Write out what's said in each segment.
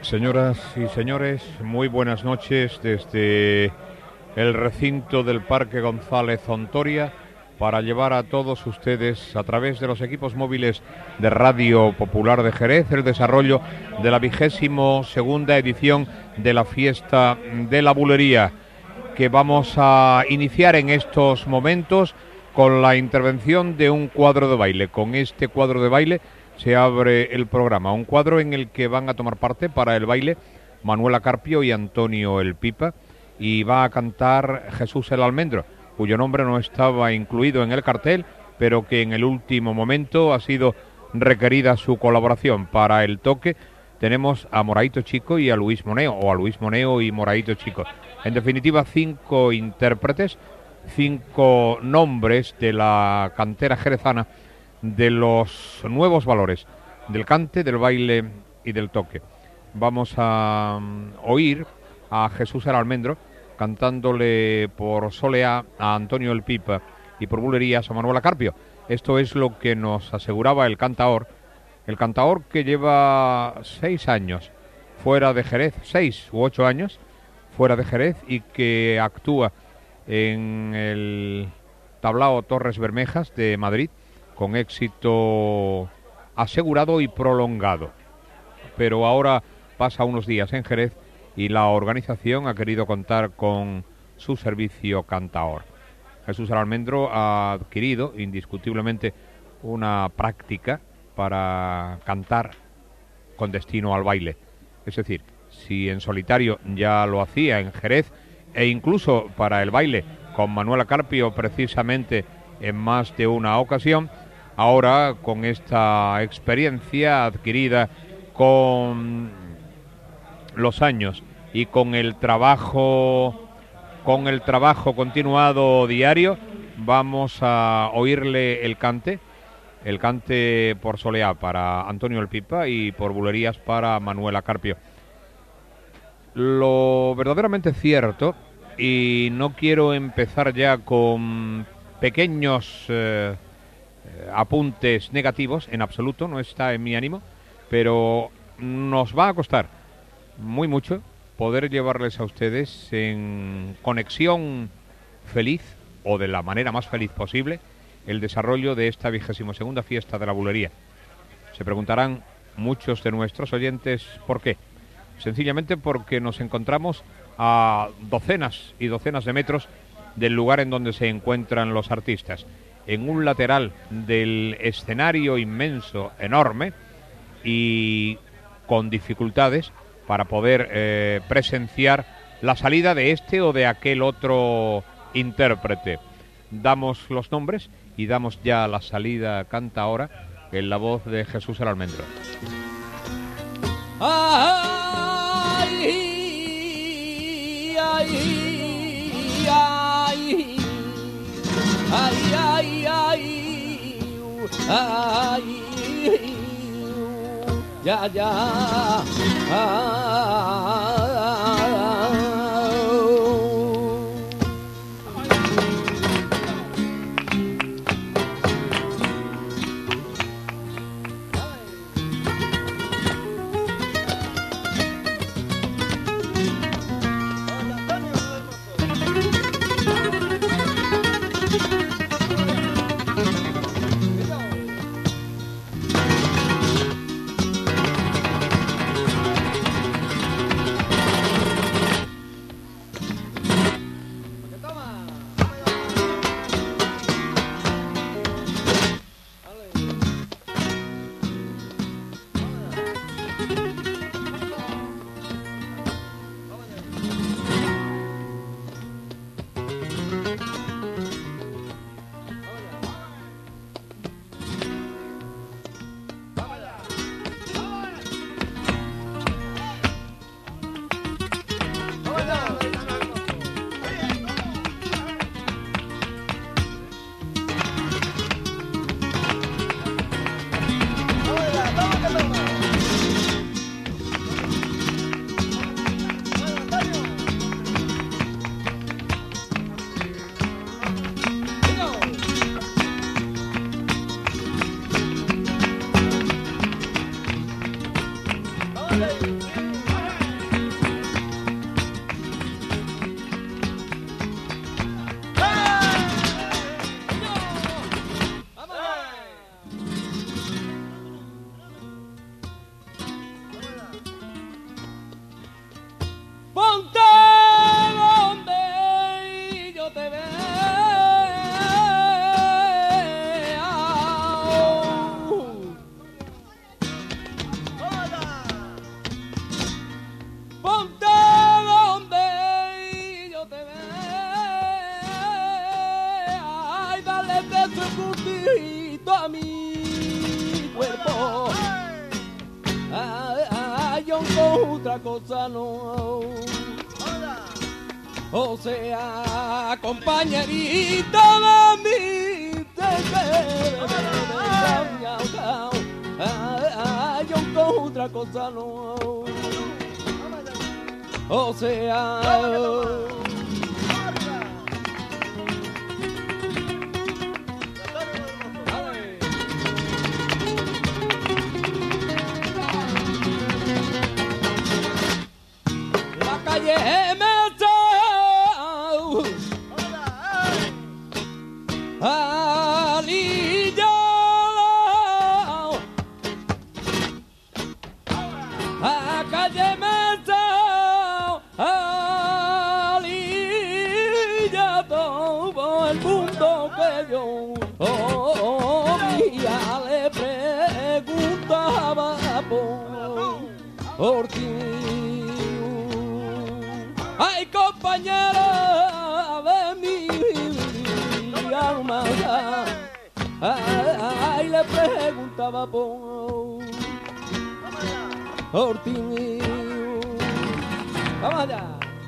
Señoras y señores, muy buenas noches desde el recinto del Parque González Ontoria para llevar a todos ustedes a través de los equipos móviles de Radio Popular de Jerez el desarrollo de la 22ª edición de la Fiesta de la Bulería, que vamos a iniciar en estos momentos con la intervención de un cuadro de baile. Con este cuadro de baile se abre el programa, un cuadro en el que van a tomar parte para el baile Manuela Carpio y Antonio el Pipa, y va a cantar Jesús el Almendro, cuyo nombre no estaba incluido en el cartel, pero que en el último momento ha sido requerida su colaboración. Para el toque tenemos a Moraito Chico y a Luis Moneo, o a Luis Moneo y Moraito Chico. En definitiva, 5 intérpretes, 5 nombres de la cantera jerezana, de los nuevos valores del cante, del baile y del toque. Vamos a oír a Jesús el Almendro cantándole por Soleá a Antonio el Pipa y por bulerías a Manuela Carpio. Esto es lo que nos aseguraba el cantaor que lleva 6 años fuera de Jerez, 6 u 8 años fuera de Jerez, y que actúa en el Tablao Torres Bermejas de Madrid con éxito asegurado y prolongado. Pero ahora pasa unos días en Jerez y la organización ha querido contar con su servicio cantaor. Jesús el Almendro ha adquirido indiscutiblemente una práctica para cantar con destino al baile. Es decir, si en solitario ya lo hacía en Jerez, e incluso para el baile con Manuela Carpio precisamente en más de una ocasión, ahora con esta experiencia adquirida con los años y con el trabajo continuado diario, vamos a oírle el cante por Soleá para Antonio el Pipa y por bulerías para Manuela Carpio. Lo verdaderamente cierto, y no quiero empezar ya con pequeños apuntes negativos, en absoluto, no está en mi ánimo, pero nos va a costar muy mucho poder llevarles a ustedes en conexión feliz, o de la manera más feliz posible, el desarrollo de esta 22ª fiesta de la bulería. Se preguntarán muchos de nuestros oyentes ¿por qué? Sencillamente porque nos encontramos a docenas y docenas de metros del lugar en donde se encuentran los artistas, en un lateral del escenario inmenso, enorme, y con dificultades para poder presenciar la salida de este o de aquel otro intérprete. Damos los nombres y damos ya la salida canta ahora en la voz de Jesús el Almendro. Ay, ay, ay, ay, ay, ay, ay, ya, ya, Ponte donde yo te vea. Ponte donde yo te vea. Y dale de ese gustito a mi cuerpo. Ay, yo con otra cosa no. O sea, compañerita de mí, ay, yo con otra cosa no. O sea, la calle me alillado, a calle me alillado por el mundo que yo mía le preguntaba por ti. Ay, compañera de mi alma, ay, le preguntaba por ti. Vamos allá.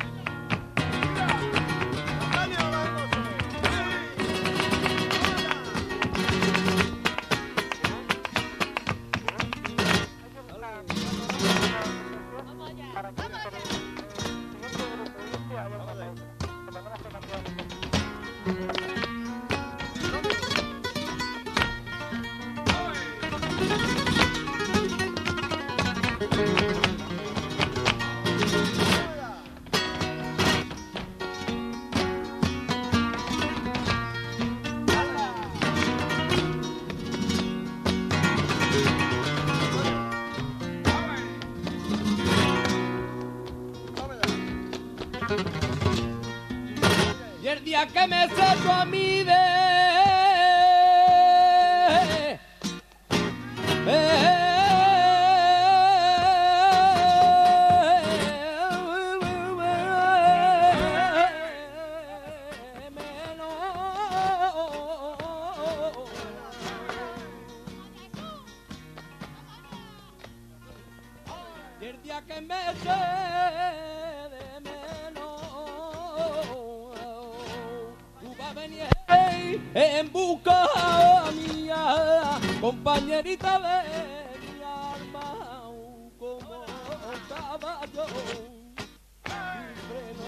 Y el día que me seco a mí y el día que me de menos, tú vas a venir en busca mía, compañerita de mi alma, como caballo sin freno.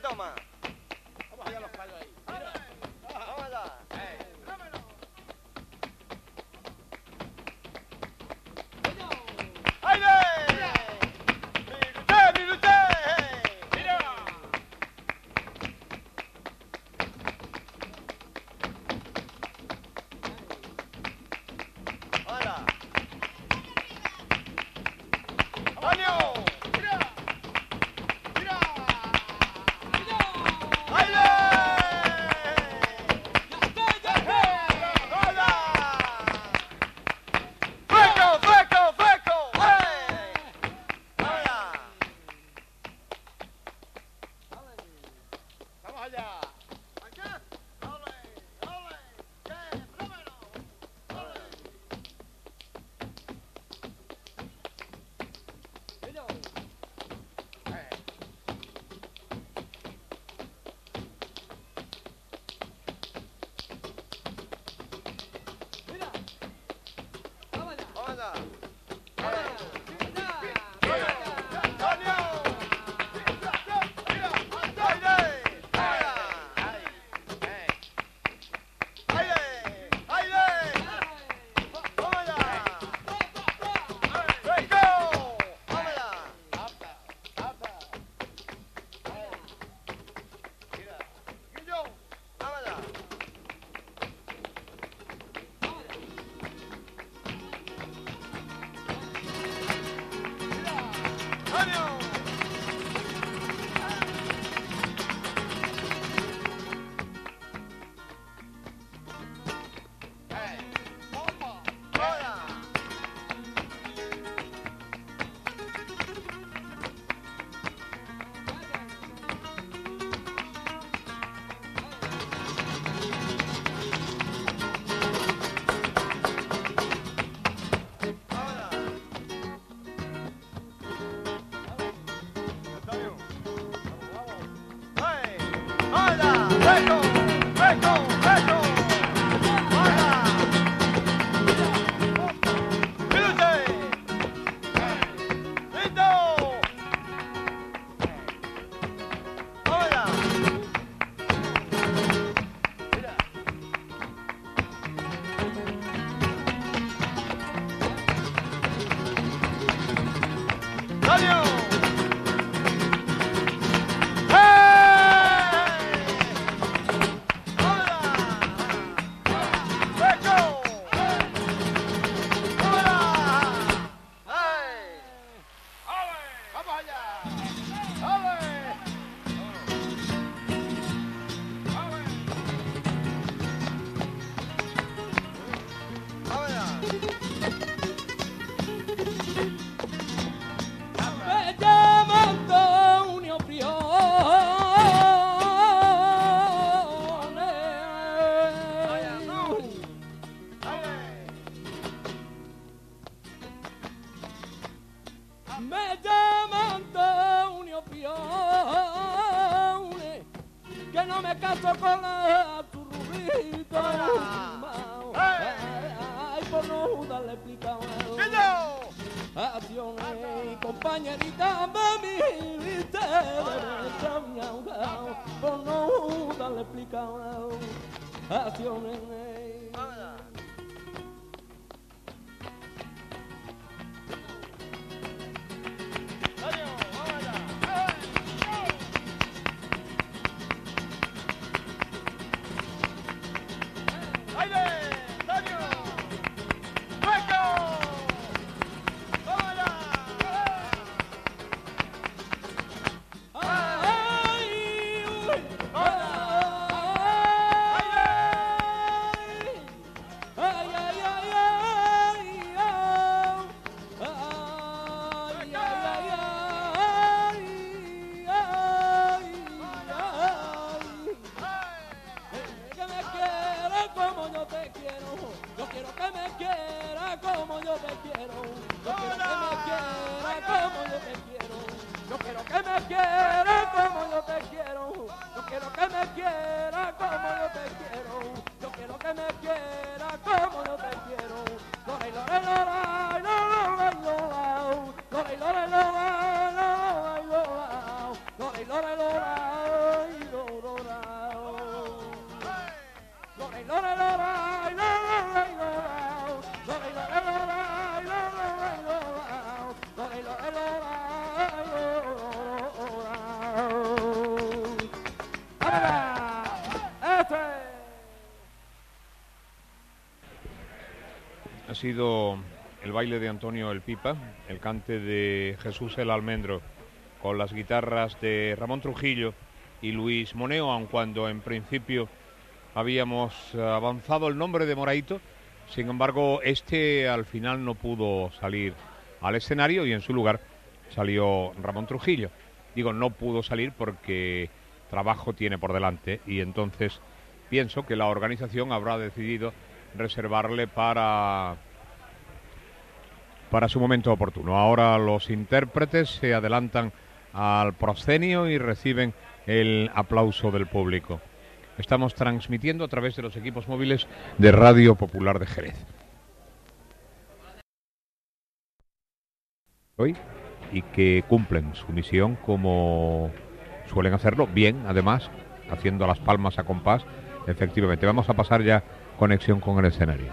toma. Vamos allá los palos ahí. Mira. Vamos allá. ¡Aire! ¡Minuté! Mira. ¡Hola! ¡Anio! Mira. Mira. ¡Aire! ¡Fuera! ¡Este! Ha sido el baile de Antonio el Pipa, el cante de Jesús el Almendro, con las guitarras de Ramón Trujillo y Luis Moneo, aun cuando en principio habíamos avanzado el nombre de Moraito. Sin embargo, este al final no pudo salir al escenario y en su lugar salió Ramón Trujillo. Digo, no pudo salir porque trabajo tiene por delante y entonces pienso que la organización habrá decidido reservarle para su momento oportuno. Ahora los intérpretes se adelantan al proscenio y reciben el aplauso del público. Estamos transmitiendo a través de los equipos móviles de Radio Popular de Jerez. Hoy y que cumplen su misión como suelen hacerlo, bien, además, haciendo las palmas a compás. Efectivamente, vamos a pasar ya conexión con el escenario.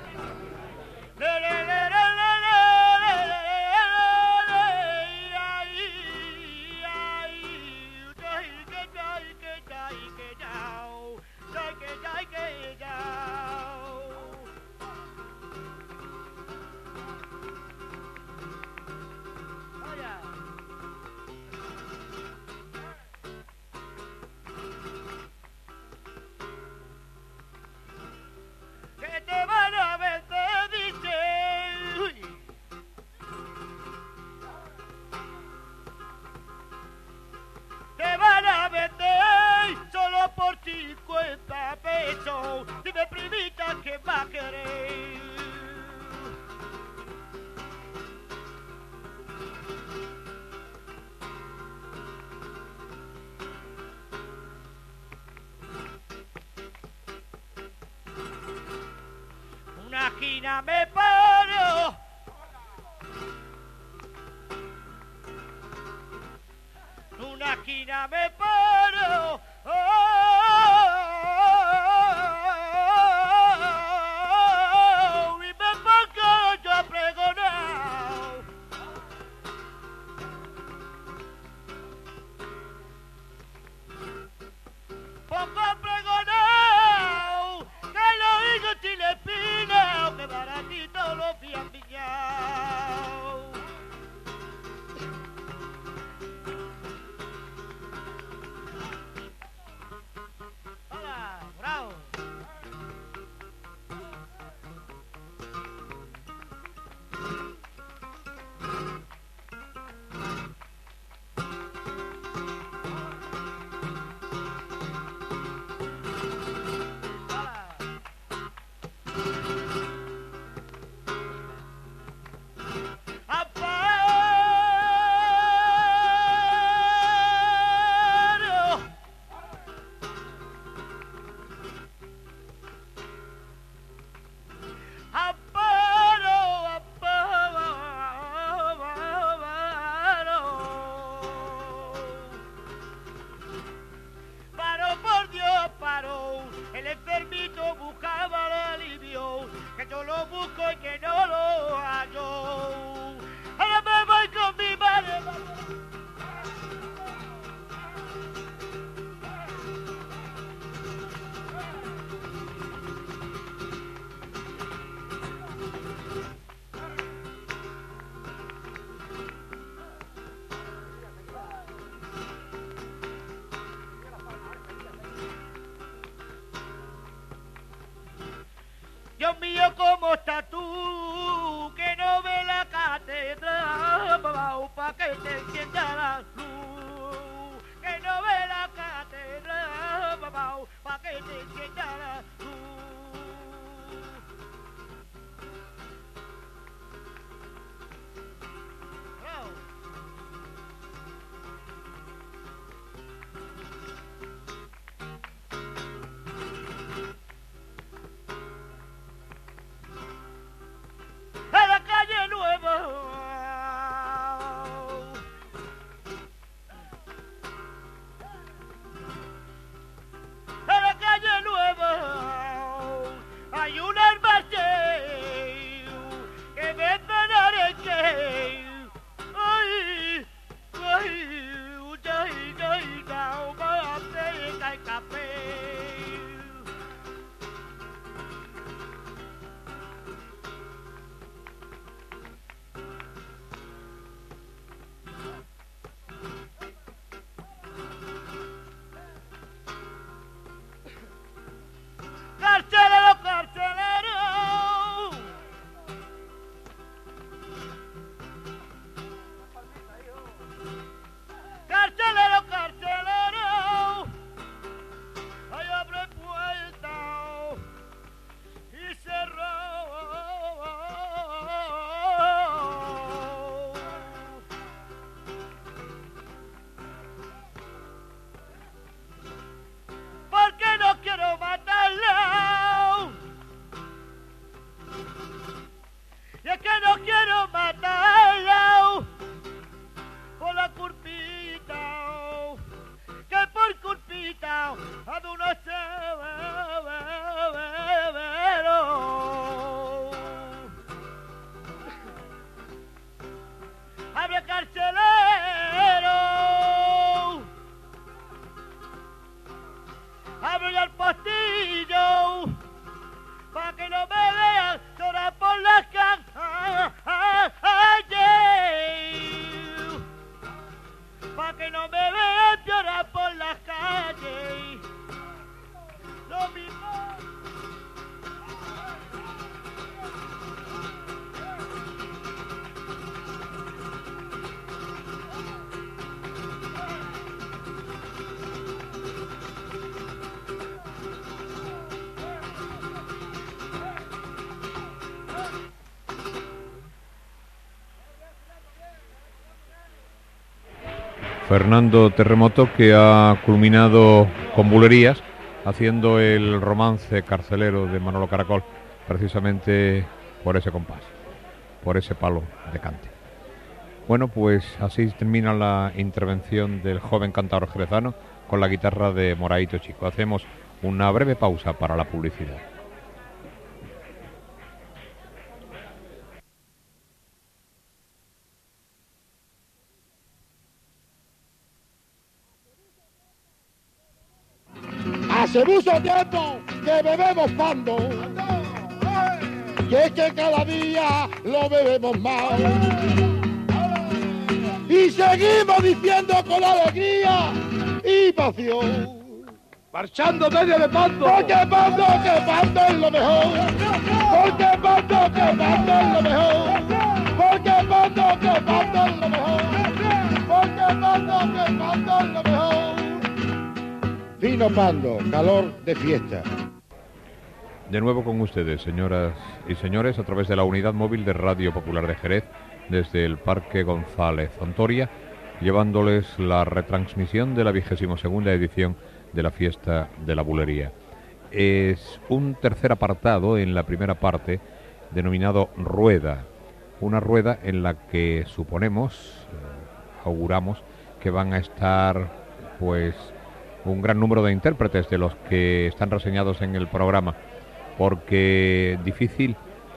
Una esquina me paro, una esquina me paro, y me pongo yo a pregonar. Pongo a pregonar que los higos chilepinos, que baratito los habían pillado. ¡Hola! ¡Bravo! El enfermito buscaba el alivio, que yo lo busco y que no lo hallo. Ahora me voy con mi madre. abro ya el postillo, pa' que no me vean llorar por las calles. Pa' que no me vean llorar por las calles. Lo mismo. Fernando Terremoto, que ha culminado con bulerías, haciendo el romance carcelero de Manolo Caracol, precisamente por ese compás, por ese palo de cante. Bueno, pues así termina la intervención del joven cantador jerezano con la guitarra de Moraito Chico. Hacemos una breve pausa para la publicidad. Hace mucho tiempo que bebemos pando, y es que cada día lo bebemos más. Y seguimos diciendo con alegría y pasión, marchando medio de pando. Porque pando, que pando es lo mejor. Porque pando, que pando es lo mejor. Porque pando, que pando es lo mejor. Porque pando, que pando es lo mejor. Fino pando, calor de fiesta. De nuevo con ustedes, señoras y señores, a través de la unidad móvil de Radio Popular de Jerez, desde el Parque González Hontoria, llevándoles la retransmisión de la 22ª edición de la Fiesta de la Bulería. Es un tercer apartado en la primera parte, denominado Rueda. Una rueda en la que suponemos, auguramos, que van a estar, pues, un gran número de intérpretes de los que están reseñados en el programa, porque difícil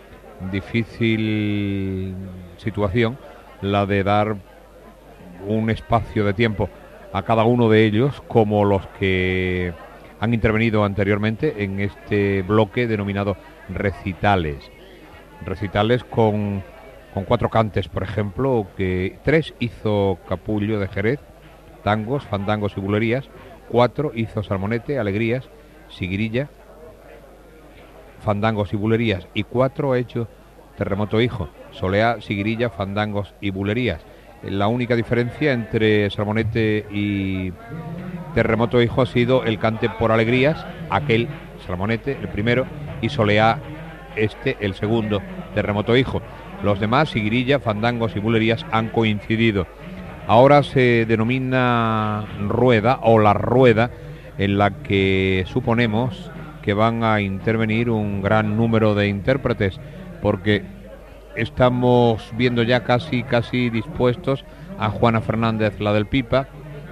situación la de dar un espacio de tiempo a cada uno de ellos, como los que han intervenido anteriormente en este bloque denominado recitales. Recitales con 4 cantes, por ejemplo, que 3 hizo Capullo de Jerez, tangos, fandangos y bulerías. 4 hizo Salmonete, alegrías, siguirilla, fandangos y bulerías. Y 4 ha hecho Terremoto Hijo, soleá, siguirilla, fandangos y bulerías. La única diferencia entre Salmonete y Terremoto Hijo ha sido el cante por alegrías, aquel Salmonete, el primero, y soleá, el segundo, Terremoto Hijo. Los demás, siguirilla, fandangos y bulerías, han coincidido. Ahora se denomina rueda o la rueda, en la que suponemos que van a intervenir un gran número de intérpretes, porque estamos viendo ya casi dispuestos a Juana Fernández, la del Pipa,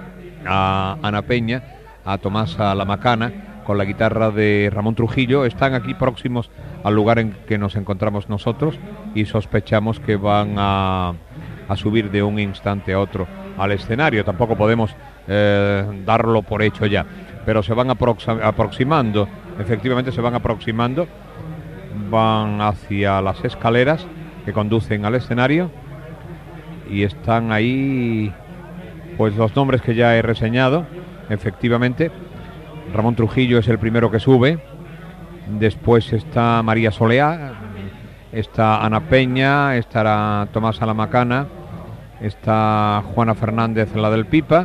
a Ana Peña, a Tomasa la Macana, con la guitarra de Ramón Trujillo. Están aquí próximos al lugar en que nos encontramos nosotros y sospechamos que van a subir de un instante a otro al escenario. Tampoco podemos darlo por hecho ya, pero se van aproximando, efectivamente se van aproximando, van hacia las escaleras que conducen al escenario y están ahí pues los nombres que ya he reseñado. Efectivamente, Ramón Trujillo es el primero que sube, después está María Soleá, está Ana Peña, estará Tomasa la Macana, está Juana Fernández, la del Pipa,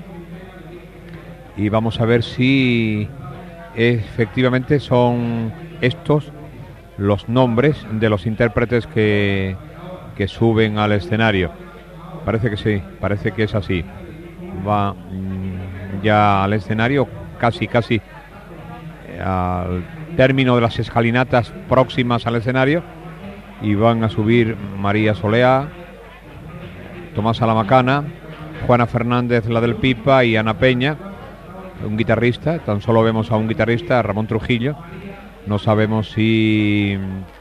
y vamos a ver si efectivamente son estos los nombres de los intérpretes que suben al escenario. Parece que sí, parece que es así. Va ya al escenario casi al término de las escalinatas próximas al escenario, y van a subir María Soleá, Tomasa la Macana, Juana Fernández, la del Pipa, y Ana Peña, un guitarrista. Tan solo vemos a un guitarrista, a Ramón Trujillo. No sabemos si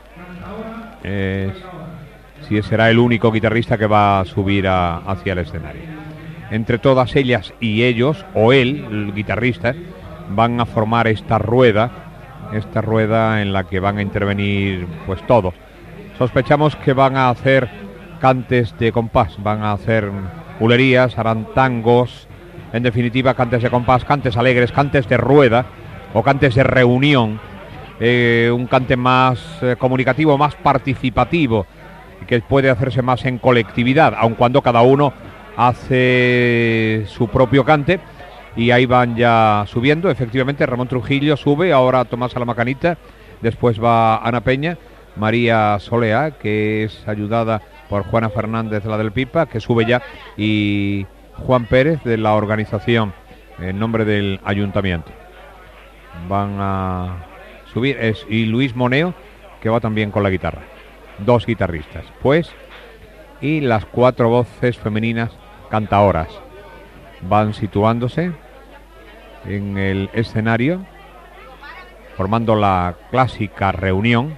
será el único guitarrista que va a subir hacia el escenario. Entre todas ellas y ellos, o él, el guitarrista, van a formar esta rueda en la que van a intervenir pues todos. Sospechamos que van a hacer cantes de compás, van a hacer bulerías, harán tangos, en definitiva cantes de compás, cantes alegres, cantes de rueda o cantes de reunión, un cante más comunicativo, más participativo, que puede hacerse más en colectividad, aun cuando cada uno hace su propio cante. Y ahí van ya subiendo, efectivamente, Ramón Trujillo sube, ahora Tomás a la Macanita, después va Ana Peña, María Solea, que es ayudada por Juana Fernández, la del Pipa, que sube ya, y Juan Pérez, de la organización, en nombre del ayuntamiento. Van a subir, y Luis Moneo, que va también con la guitarra. 2 guitarristas, pues, y las 4 voces femeninas cantaoras van situándose en el escenario, formando la clásica reunión,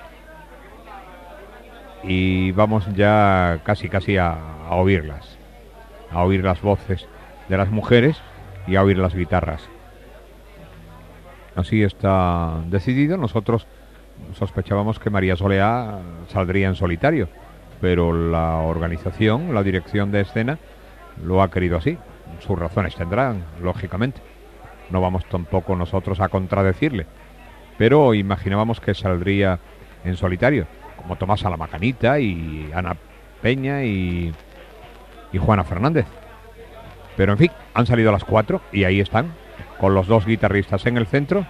y vamos ya casi a oírlas, a oír las voces de las mujeres y a oír las guitarras. Así está decidido. Nosotros sospechábamos que María Solea saldría en solitario, pero la organización, la dirección de escena, lo ha querido así. Sus razones tendrán, lógicamente. No vamos tampoco nosotros a contradecirle, pero imaginábamos que saldría en solitario, como Tomás a la Macanita y Ana Peña y Juana Fernández. Pero en fin, han salido las 4 y ahí están, con los 2 guitarristas en el centro.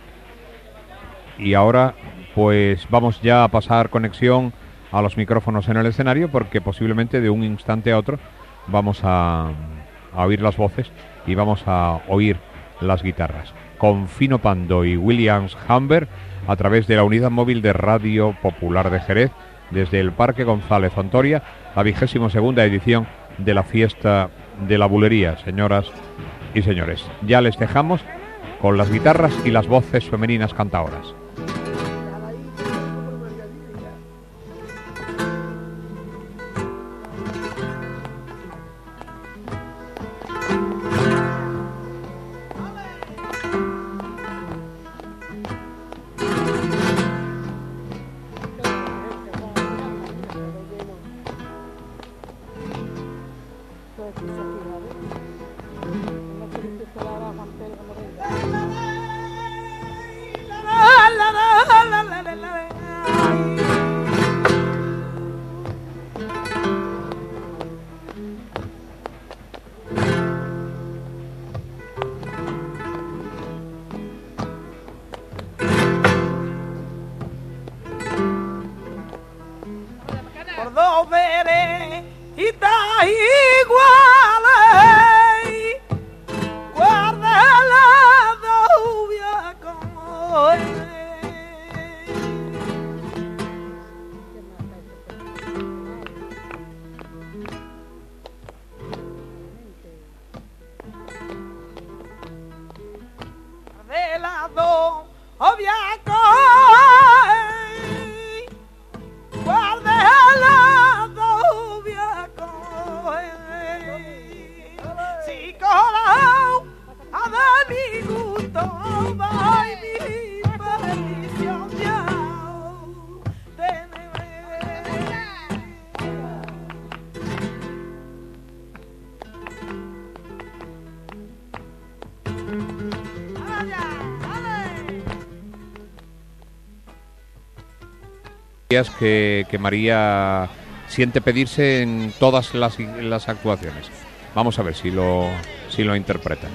Y ahora pues vamos ya a pasar conexión a los micrófonos en el escenario, porque posiblemente de un instante a otro vamos a oír las voces y vamos a oír las guitarras, con Fino Pando y Williams Humber, a través de la unidad móvil de Radio Popular de Jerez, desde el Parque González Hontoria, la 22ª edición de la fiesta de la bulería. Señoras y señores, ya les dejamos con las guitarras y las voces femeninas cantaoras. Que María siente pedirse en todas las actuaciones. Vamos a ver si lo interpretan.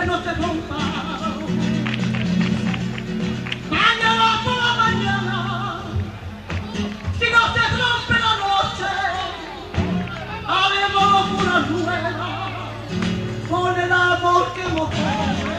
que no se rompa. Mañana por la mañana, si no se rompe la noche, haremos una rueda con el amor que hemos hecho.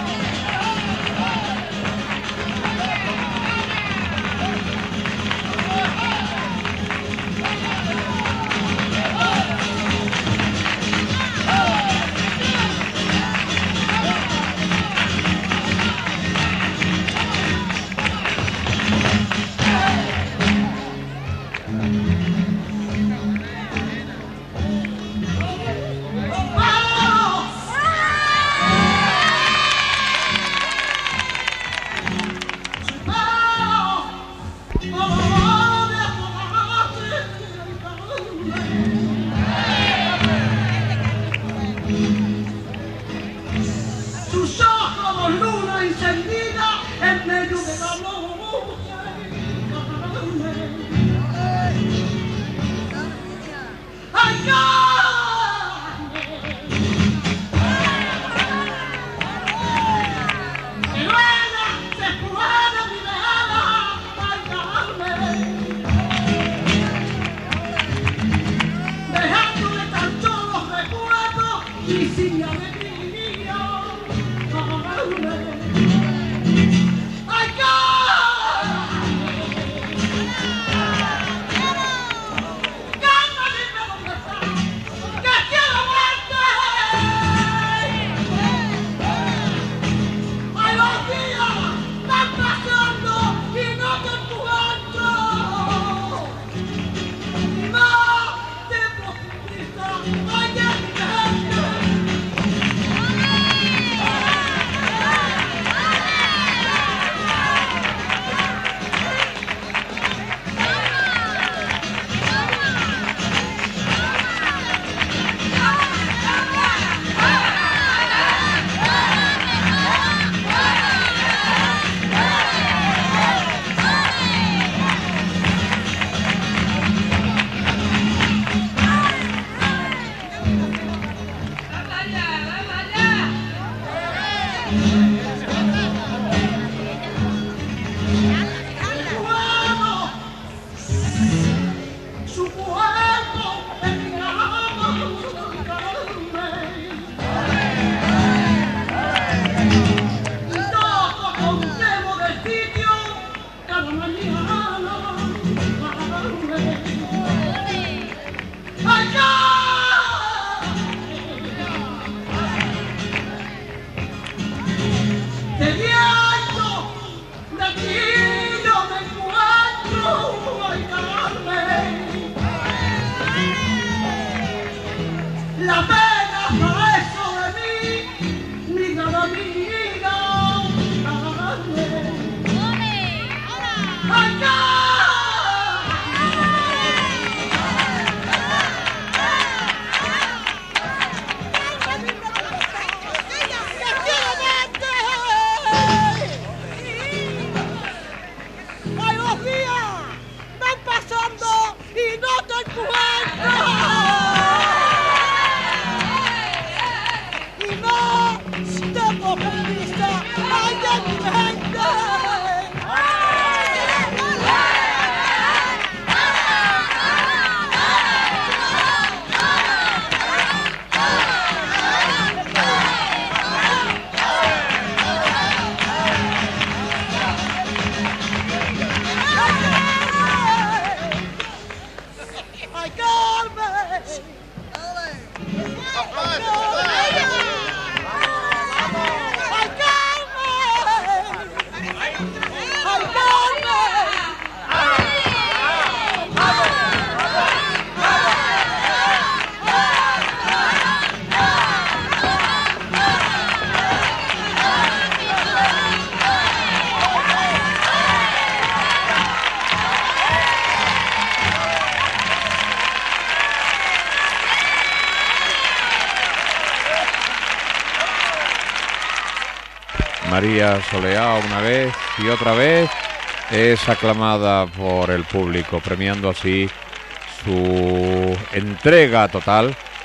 Sus ojos, luna encendida en medio de la noche. ¡Ay, Carmen! ¡Que rueda, se puede mirar! ¡Ay, Carmen! Dejándole tan solo los recuerdos y sin alegría. La pena para eso de mí, mi gran amiga. Ay, los días van pasando y no te encuentro. María Soleá, una vez y otra vez, es aclamada por el público, premiando así su entrega total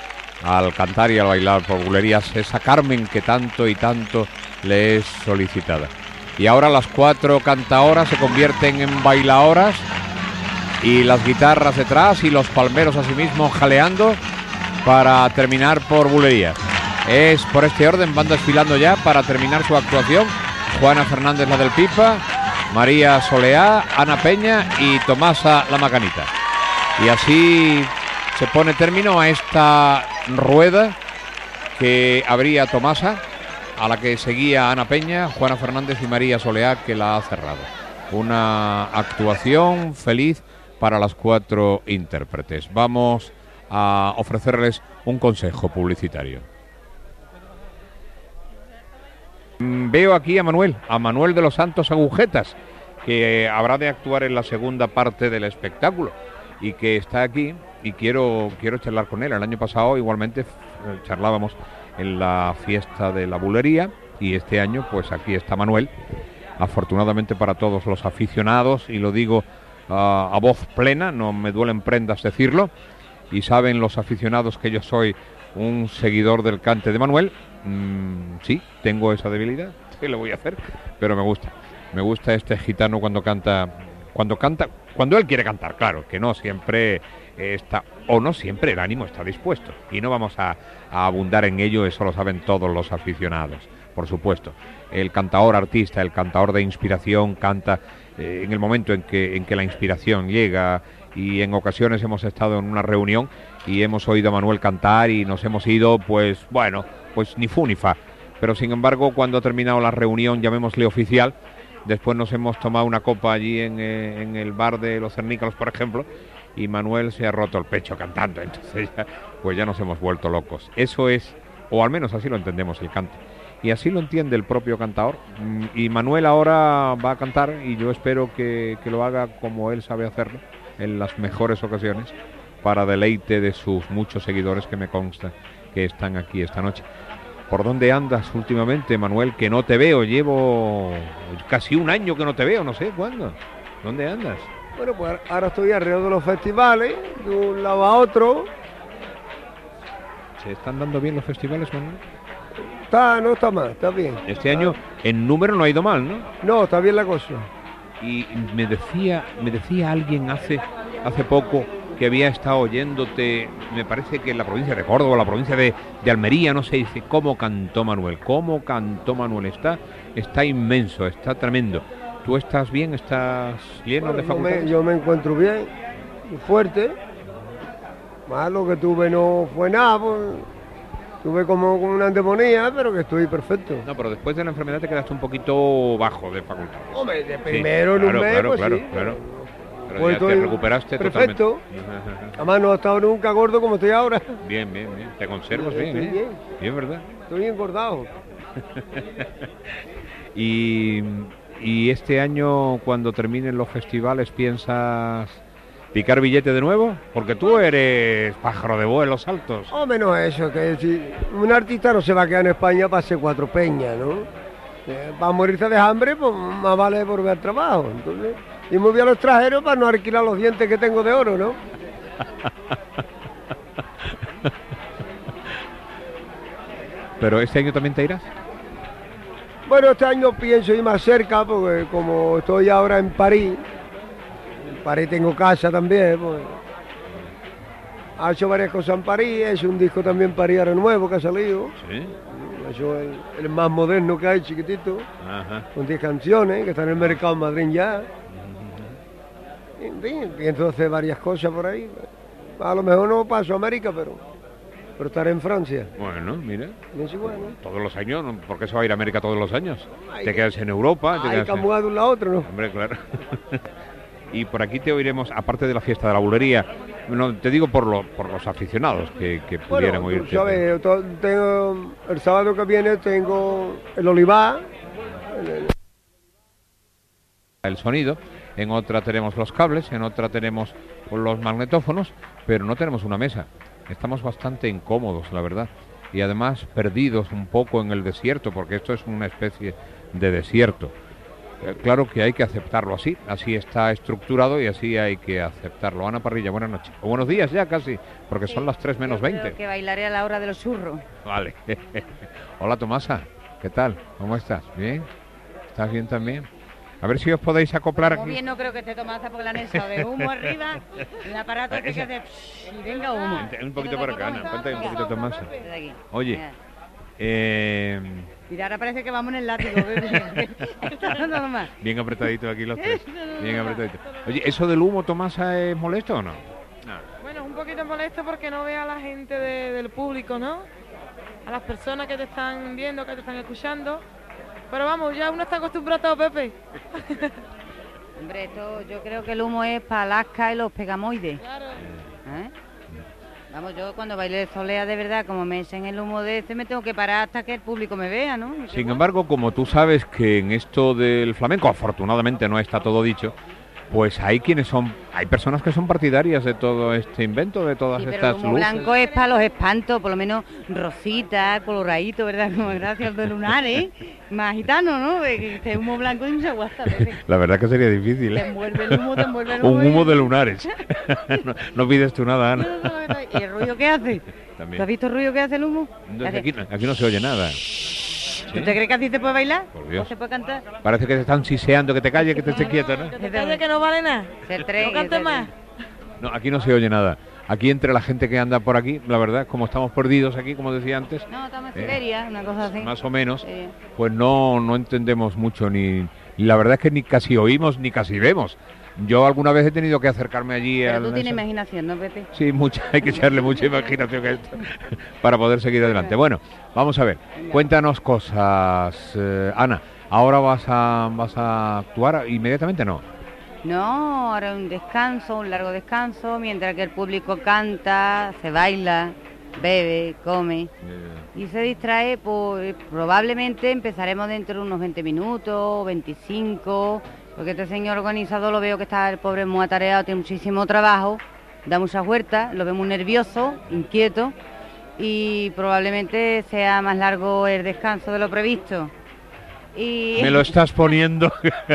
al cantar y al bailar por bulerías, esa Carmen que tanto y tanto le es solicitada. Y ahora las 4 cantaoras se convierten en bailaoras y las guitarras detrás y los palmeros asimismo jaleando para terminar por bulerías. Es por este orden, van desfilando ya para terminar su actuación Juana Fernández, la del Pipa, María Soleá, Ana Peña y Tomasa la Macanita. Y así se pone término a esta rueda que abría Tomasa, a la que seguía Ana Peña, Juana Fernández y María Soleá, que la ha cerrado. Una actuación feliz para las 4 intérpretes. Vamos a ofrecerles un consejo publicitario. Veo aquí a Manuel de los Santos Agujetas, que habrá de actuar en la segunda parte del espectáculo y que está aquí y quiero charlar con él. El año pasado igualmente charlábamos en la fiesta de la bulería y este año pues aquí está Manuel, afortunadamente para todos los aficionados, y lo digo a voz plena, no me duelen prendas decirlo, y saben los aficionados que yo soy un seguidor del cante de Manuel. Sí, tengo esa debilidad, ¿qué le voy a hacer? Pero me gusta este gitano cuando él quiere cantar, claro, que no siempre está, o no siempre el ánimo está dispuesto, y no vamos a abundar en ello, eso lo saben todos los aficionados, por supuesto. El cantaor artista, el cantaor de inspiración, canta en el momento en que la inspiración llega, y en ocasiones hemos estado en una reunión y hemos oído a Manuel cantar y nos hemos ido, pues bueno, pues ni fu ni fa, pero sin embargo cuando ha terminado la reunión, llamémosle oficial, después nos hemos tomado una copa allí en el bar de los Cernícalos, por ejemplo, y Manuel se ha roto el pecho cantando, entonces pues ya nos hemos vuelto locos. Eso es, o al menos así lo entendemos el cante, y así lo entiende el propio cantador, y Manuel ahora va a cantar y yo espero que lo haga como él sabe hacerlo, en las mejores ocasiones, para deleite de sus muchos seguidores que me consta que están aquí esta noche. ¿Por dónde andas últimamente, Manuel? Que no te veo, llevo casi un año que no te veo, no sé cuándo. ¿Dónde andas? Bueno, pues ahora estoy alrededor de los festivales, de un lado a otro. ¿Se están dando bien los festivales, Manuel? No está mal, está bien. Este año en número no ha ido mal, ¿no? No, está bien la cosa. Y me decía alguien hace poco que había estado oyéndote, me parece que en la provincia de Córdoba, la provincia de Almería, no sé, dice, ¿cómo cantó Manuel? Está inmenso, está tremendo. ¿Tú estás bien? ¿Estás lleno de facultades? Yo me encuentro bien, fuerte. Más lo que tuve no fue nada, pues, tuve como una neumonía, pero que estoy perfecto. No, pero después de la enfermedad te quedaste un poquito bajo de facultades. Hombre, de primero sí, en un mes, claro, pues claro, sí. claro. Pero Pues ya te recuperaste perfecto. totalmente. Además no he estado nunca gordo como estoy ahora. Bien. Te conservas bien, Estoy ¿eh? bien. Bien, ¿verdad? Estoy engordado. Y este año, cuando terminen los festivales, ¿piensas picar billete de nuevo? Porque tú eres pájaro de vuelos altos. O menos eso, que si un artista no se va a quedar en España para hacer 4 peñas, ¿no? Para morirse de hambre, pues más vale volver al trabajo. Entonces, y me voy a los extranjeros para no alquilar los dientes que tengo de oro, ¿no? ¿Pero este año también te irás? Bueno, este año pienso ir más cerca, porque como estoy ahora en París tengo casa también, pues, ha hecho varias cosas en París, he hecho un disco también en París ahora nuevo que ha salido. Sí. Ha hecho el más moderno que hay, chiquitito, Ajá. con 10 canciones, que está en el mercado en Madrid ya. En fin, pienso hacer varias cosas por ahí. A lo mejor no paso a América, pero estaré en Francia. Bueno, mira. No es igual, ¿no? Todos los años, ¿no? ¿Por qué se va a ir a América todos los años? Ay, Te quedas en Europa. te Hay quedas que en... mudar de un lado a otro, ¿no? Hombre, claro. Y por aquí te oiremos, aparte de la fiesta de la bulería, no, te digo por los aficionados que pudieran Bueno, oírte. tú sabes, tengo, el sábado que viene tengo el Olivar. El sonido, en otra tenemos los cables, en otra tenemos los magnetófonos, pero no tenemos una mesa. Estamos bastante incómodos, la verdad, y además perdidos un poco en el desierto, porque esto es una especie de desierto. claro que hay que aceptarlo así. Así está estructurado y así hay que aceptarlo. Ana Parrilla, buenas noches. O buenos días ya casi, porque son las 3 menos 20. Creo que bailaré a la hora de los churros. Vale. Hola, Tomasa. ¿Qué tal? ¿Cómo estás? ¿Bien? ¿Estás bien también? A ver si os podéis acoplar Muy aquí. bien, no creo que esté Tomasa porque la han echado de humo arriba. El aparato que hace y venga humo. Un poquito por acá, Ana. Ponte un poquito, Tomasa. Desde aquí. Oye, Mira, ahora parece que vamos en el látigo, bebé. Esto no es normal. bien apretadito aquí los tres. Bien apretadito. Oye, ¿eso del humo, Tomasa, es molesto o no? Bueno, un poquito molesto porque no ve a la gente del público, ¿no? A las personas que te están viendo, que te están escuchando. Pero vamos, ya uno está acostumbrado, Pepe. Hombre, esto yo creo que el humo es para Alaska y los pegamoides. Claro. ¿Eh? Vamos, yo cuando baile solea de verdad, como me echen el humo de este, me tengo que parar hasta que el público me vea, ¿no? Sin embargo, como tú sabes que en esto del flamenco, afortunadamente no está todo dicho, pues hay personas que son partidarias de todo este invento, de todas Sí, pero estas el humo luces. blanco es para los espantos, por lo menos rosita, coloradito, ¿verdad? Como gracias de lunares, más gitano, ¿no? Este humo blanco y mucha guasta, Pepe. La verdad que sería difícil, Te ¿eh? envuelve el humo, te envuelve el humo. Un humo de lunares. no pides tú nada, Ana. ¿Y el ruido que hace? También. ¿Tú has visto el ruido que hace el humo? Entonces, aquí no se oye nada. ¿Tú te crees que así se puede bailar? Por Dios. ¿O se puede cantar? Parece que te están siseando, que te calles, que te estés quieto, ¿no? Que te calles que no vale nada. Ser tres, No cantes más. No, aquí no se oye nada. Aquí entre la gente que anda por aquí, la verdad, como estamos perdidos aquí, como decía antes, No, estamos en Siberia, una cosa así. más o menos, Sí. pues no entendemos mucho ni la verdad es que ni casi oímos ni casi vemos. Yo alguna vez he tenido que acercarme allí Pero al... tú tienes imaginación, ¿no, Pepe? Sí, hay que echarle mucha imaginación a esto para poder seguir adelante. Bueno, vamos a ver, cuéntanos cosas, Ana. ¿Ahora vas a actuar inmediatamente? No. No, ahora un descanso, un largo descanso, mientras que el público canta, se baila, bebe, come y se distrae, pues probablemente empezaremos dentro de unos 20 minutos, 25, porque este señor organizador lo veo que está el pobre muy atareado, tiene muchísimo trabajo, da muchas vueltas, lo veo muy nervioso, inquieto y probablemente sea más largo el descanso de lo previsto. Y... Me lo estás poniendo.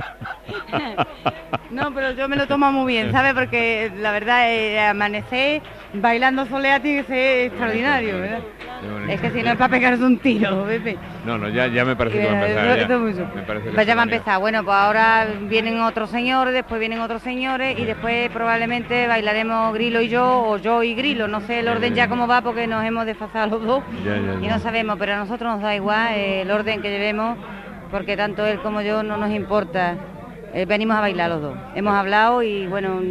No, pero yo me lo tomo muy bien, ¿sabes? Porque la verdad, amanecer bailando solea tiene que ser extraordinario, ¿verdad? Es que si no es para pegarse un tiro, Pepe. No, ya me parece que va a empezar. Esto mucho. Me parece que Pues ya va a está empezar. Bueno, pues ahora vienen otros señores, después vienen otros señores y después probablemente bailaremos Grilo y yo, o yo y Grilo. No sé el orden ya cómo va porque nos hemos desfasado los dos Ya. y no sabemos, pero a nosotros nos da igual el orden que llevemos porque tanto él como yo no nos importa. Venimos a bailar los dos. Hemos hablado y bueno,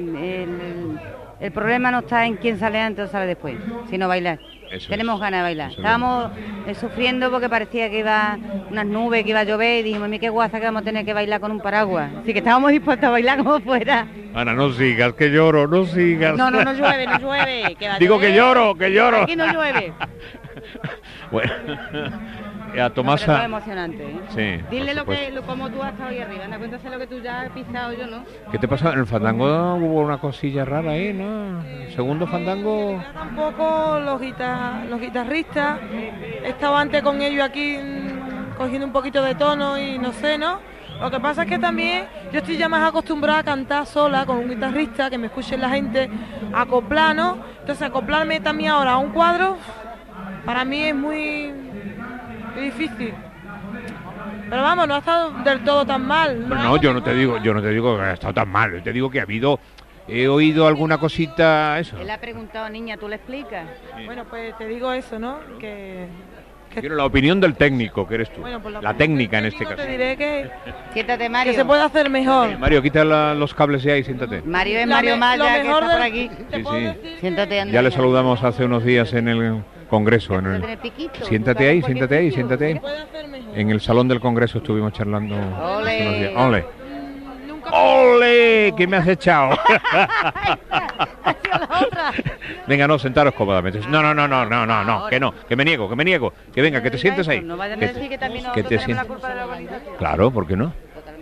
el problema no está en quién sale antes o sale después, sino bailar. Eso Tenemos es. ganas de bailar. Eso es. Estábamos sufriendo porque parecía que iba unas nubes, que iba a llover y dijimos, mira qué guasa que vamos a tener que bailar con un paraguas. Así que estábamos dispuestos a bailar como fuera. Ana, no sigas, que lloro, no sigas. No llueve. Que va a Digo que llover. lloro, que lloro. Aquí no llueve. Bueno, a No, Tomasa... pero es emocionante, ¿eh? Sí, Dile por supuesto. cómo tú has estado ahí arriba. Anda, cuéntaselo que tú ya has pisado yo, ¿no? ¿Qué te pasa? En el fandango hubo una cosilla rara ahí, ¿no? El segundo fandango... Tampoco los guitarristas. Estaba antes con ellos aquí cogiendo un poquito de tono y no sé, ¿no? Lo que pasa es que también yo estoy ya más acostumbrada a cantar sola con un guitarrista, que me escuche la gente, acoplar, ¿no? Entonces acoplarme también ahora a un cuadro, para mí es muy difícil. Pero vamos, no ha estado del todo tan mal. Pero no, yo no te digo que ha estado tan mal, yo te digo que he oído alguna cosita, eso. Él ha preguntado, niña, ¿tú le explicas? Bueno, pues te digo eso, ¿no? Que Quiero la opinión del técnico, que eres tú. bueno, pues la técnica en este caso. te diré que Siéntate, Mario. se puede hacer mejor. Mario, quita los cables ya y siéntate. Mario es Lo Mario Maya, que mejor está por del- aquí. te Sí, puedo sí. decir Siéntate, anda. Ya le saludamos hace unos días en el Congreso. Siéntate en el piquito. Siéntate ahí, siéntate ahí, siéntate ahí. Se puede hacer mejor. En el Salón del Congreso estuvimos charlando Ole. hace unos días. ¡Ole! Nunca ¡Ole! ¿Qué me has echado? Ha sido la otra. Venga, no, sentaros cómodamente. No, que me niego. Que venga, que te sientes ahí. No vayan Que a te- decir que también que nosotros te tenemos la sientes- culpa de la organización. Claro, ¿por qué no? Totalmente.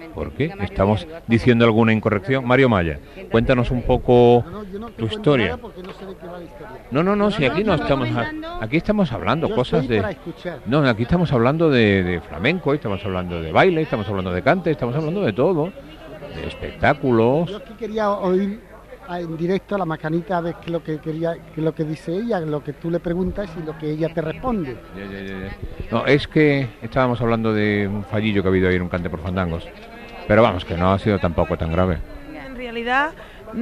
¿Por qué? ¿Estamos diciendo alguna incorrección? Mario Maya, cuéntanos un poco Yo no te tu cuento historia. nada porque no sé de qué va la historia. No, si aquí no estamos... Aquí estamos hablando cosas de... No, aquí estamos hablando de flamenco, estamos hablando de baile, estamos hablando de cante, estamos hablando de todo, de espectáculos. Yo aquí quería oír en directo a la Macanita a ver qué es lo que dice ella, lo que tú le preguntas y lo que ella te responde. Ya. No, es que estábamos hablando de un fallillo que ha habido ahí en un cante por fandangos. Pero vamos, que no ha sido tampoco tan grave. En realidad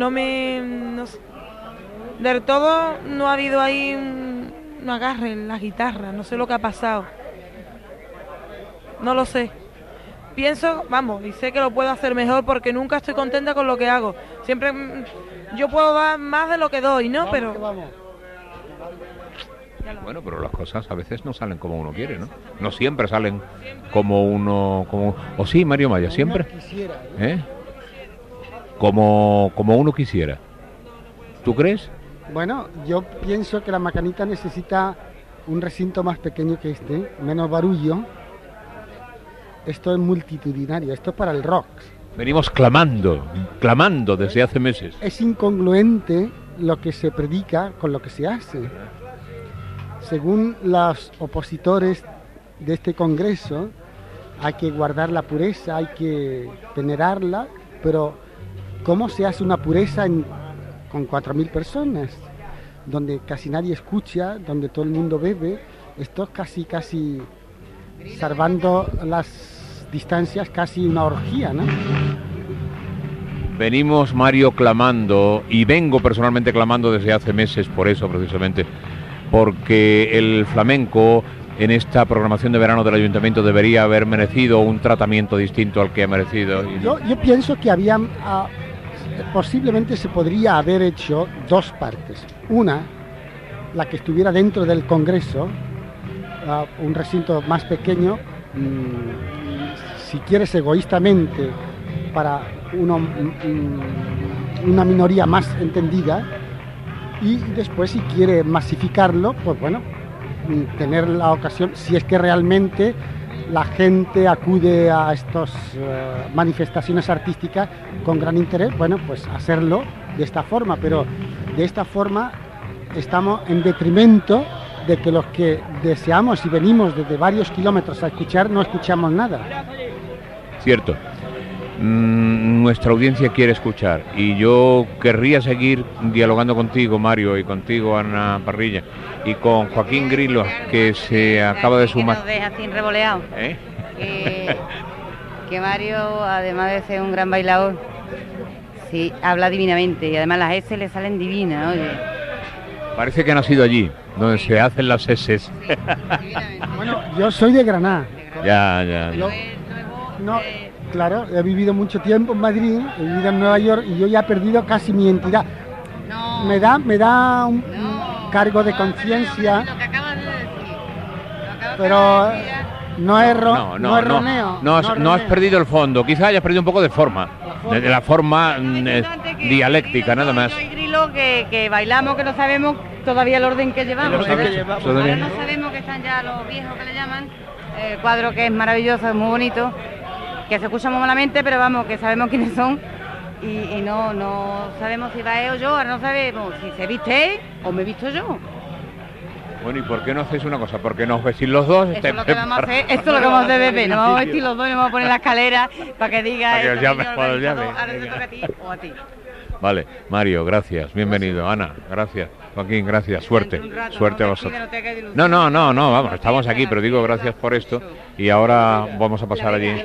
del todo no ha habido ahí un agarre en la guitarra, no sé lo que ha pasado. No lo sé. Pienso, vamos, y sé que lo puedo hacer mejor porque nunca estoy contenta con lo que hago. Siempre yo puedo dar más de lo que doy, ¿no? Pero Bueno, pero las cosas a veces no salen como uno quiere, ¿no? No siempre salen como uno... ¿O sí, Mario Maya, siempre? ¿Eh? Como uno quisiera. ¿Tú crees? Bueno, yo pienso que la Macanita necesita un recinto más pequeño que este, menos barullo. Esto es multitudinario, esto es para el rock. Venimos clamando desde hace meses. Es incongruente lo que se predica con lo que se hace. Según los opositores de este congreso, hay que guardar la pureza, hay que venerarla, pero ¿cómo se hace una pureza con 4.000 personas? Donde casi nadie escucha, donde todo el mundo bebe. Esto es casi, salvando las distancias, casi una orgía, ¿no? Venimos, Mario, clamando, y vengo personalmente clamando desde hace meses por eso precisamente, porque el flamenco en esta programación de verano del Ayuntamiento debería haber merecido un tratamiento distinto al que ha merecido. Yo pienso que posiblemente se podría haber hecho dos partes. Una, la que estuviera dentro del Congreso, un recinto más pequeño, si quieres egoístamente, para una minoría más entendida, y después si quiere masificarlo, pues bueno, tener la ocasión, si es que realmente la gente acude a estas manifestaciones artísticas con gran interés, bueno, pues hacerlo de esta forma, pero de esta forma estamos en detrimento de que los que deseamos y venimos desde varios kilómetros a escuchar, no escuchamos nada. Cierto. Nuestra audiencia quiere escuchar y yo querría seguir dialogando contigo, Mario, y contigo, Ana Parrilla, y con Joaquín Grilo, que se acaba de sumar. Que nos deja sin revoleado. Que Mario, además de ser un gran bailador, sí, habla divinamente, y además las S le salen divinas, oye. Parece que ha nacido allí, donde se hacen las S. Bueno, yo soy de Granada. Ya. No, claro, he vivido mucho tiempo en Madrid, he vivido en Nueva York y yo ya he perdido casi mi entidad. No. Me da un cargo de conciencia, Lo que acabas de decir. pero no es roneo. No has perdido el fondo, quizá hayas perdido un poco de forma, de la forma dialéctica, nada más. Yo y Grilo que bailamos, que no sabemos todavía el orden que llevamos. Ahora no sabemos que están ya los viejos que le llaman. El cuadro que es maravilloso, es muy bonito, que se escucha muy malamente, pero vamos, que sabemos quiénes son y no sabemos si va él o yo, ahora no sabemos si se viste él o me he visto yo. Bueno, ¿y por qué no hacéis una cosa? ¿Por qué no os vestís los dos? Esto es lo que vamos a hacer, esto es lo que vamos a hacer, bebé, nos vamos a vestir los dos y nos vamos a poner la escalera para que diga para que os llame, señor cuando llame. organizador, ahora te toca a ti o a ti. Vale, Mario, gracias, bienvenido. Ana, gracias. Joaquín, gracias, suerte. Suerte a vosotros. No, vamos, estamos aquí, pero digo gracias por esto y ahora vamos a pasar allí.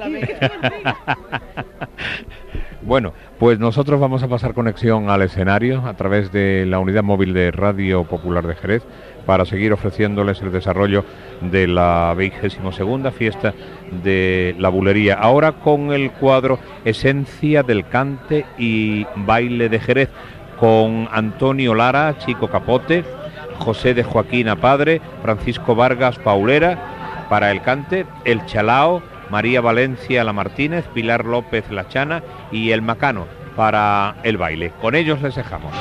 Bueno, pues nosotros vamos a pasar conexión al escenario a través de la unidad móvil de Radio Popular de Jerez para seguir ofreciéndoles el desarrollo de la 22ª fiesta de la bulería. Ahora con el cuadro Esencia del Cante y Baile de Jerez, con Antonio Lara, Chico Capote, José de Joaquina Padre, Francisco Vargas Paulera para el cante, el Chalao, María Valencia La Martínez, Pilar López La Chana y el Macano para el baile. Con ellos les dejamos.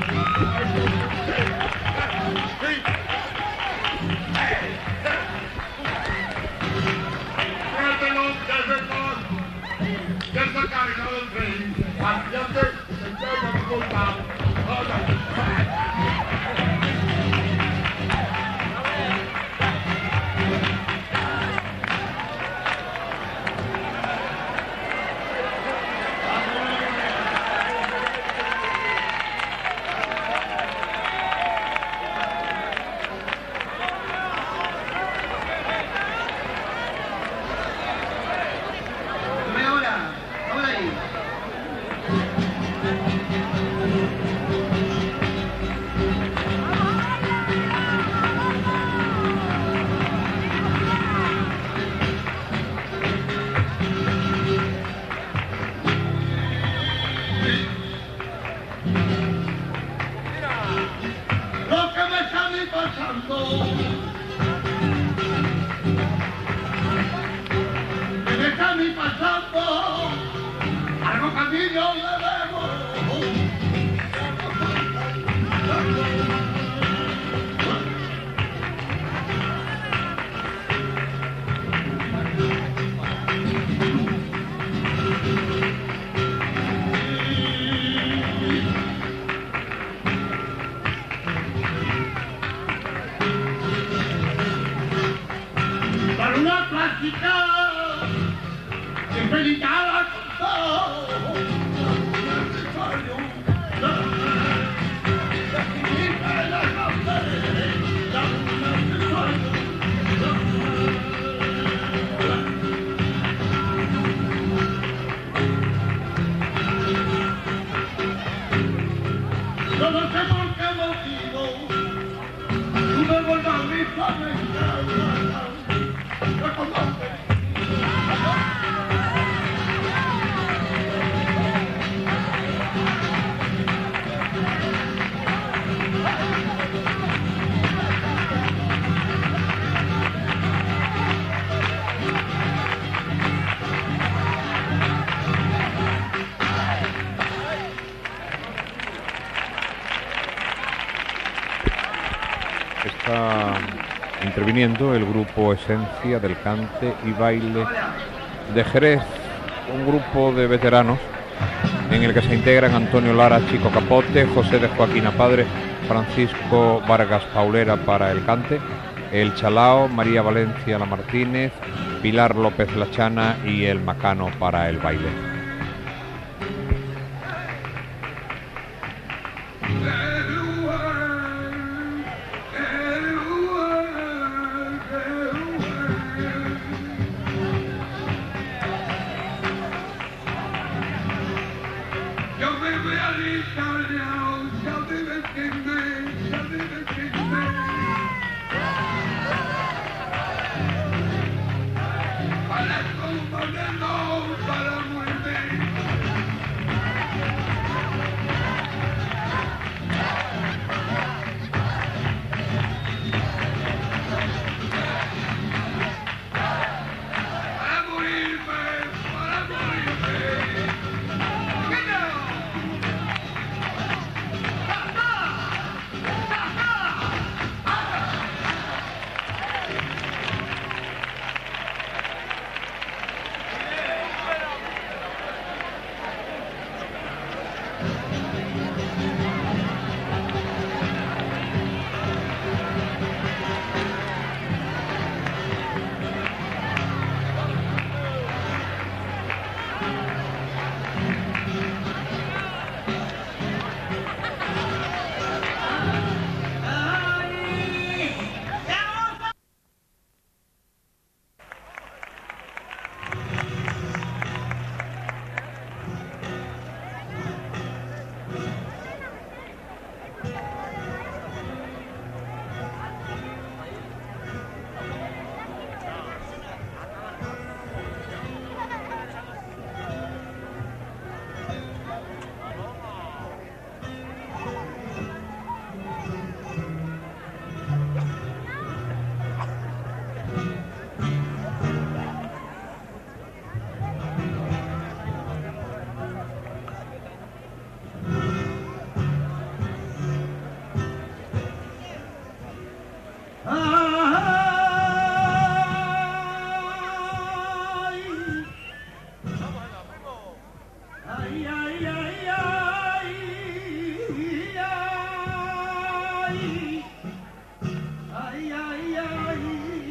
Lo que me está a mí pasando, que me está a mí pasando, algo que a mí yo le debo. Para una plástica siempre ligada con todo. Yo no sé por qué motivo tú me vuelvas a mi familia. Está interviniendo el grupo Esencia del Cante y Baile de Jerez, un grupo de veteranos en el que se integran Antonio Lara, Chico Capote, José de Joaquina Padre, Francisco Vargas Paulera para el cante, el Chalao, María Valencia La Martínez, Pilar López La Chana y el Macano para el baile. Para ay, ay, ay,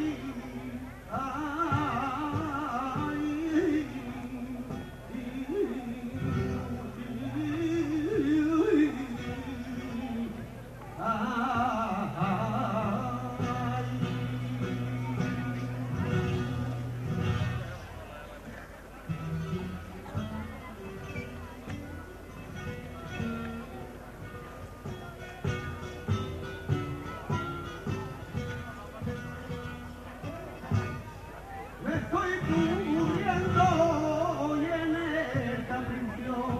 me estoy pudriendo hoy en esta prisión.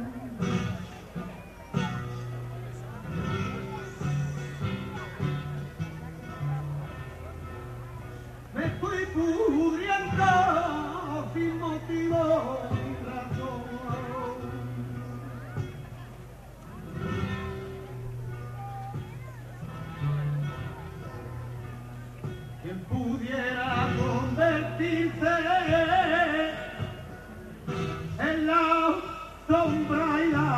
Me estoy pudriendo sin motivo ni razón. Quien pudiera convertirse en la sombra y la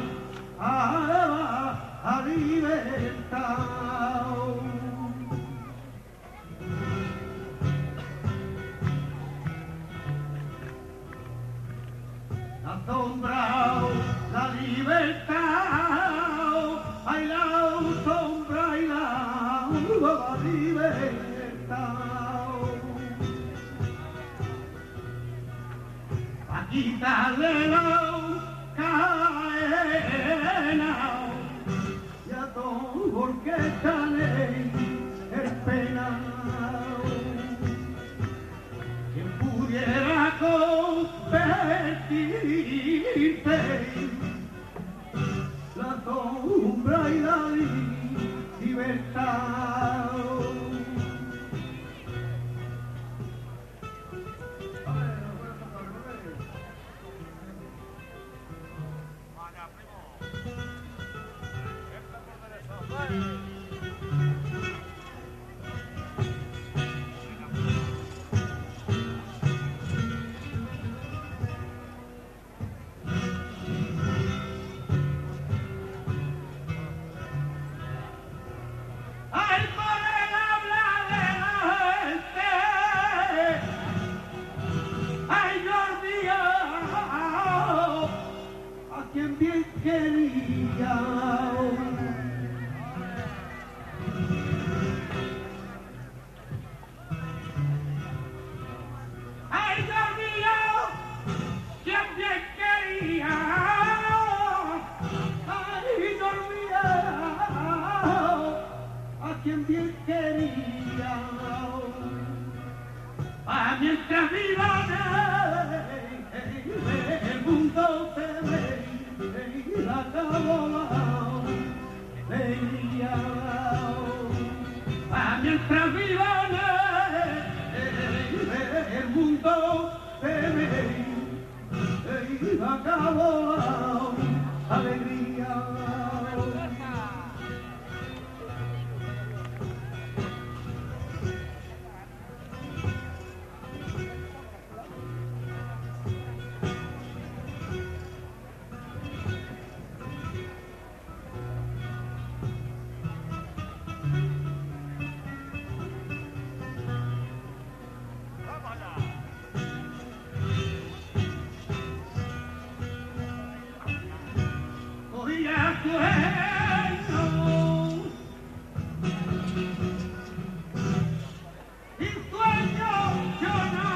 libertad. La sombra, la libertad, ay, la sombra y la libertad. A quitarle la cadena y a todo el que está en pena. Quien pudiera convertirse la sombra y la libertad. Ay, por el habla de la gente, ay, Dios mío, a quien bien quería. Ay, Dios mío, quien bien quería. Ay, Dios mío, a quien bien quería. Mientras vivan el mundo se ve la cabola leía. Mientras vivan el mundo se ve la cabola alegría. Oía sueño y sueño yo no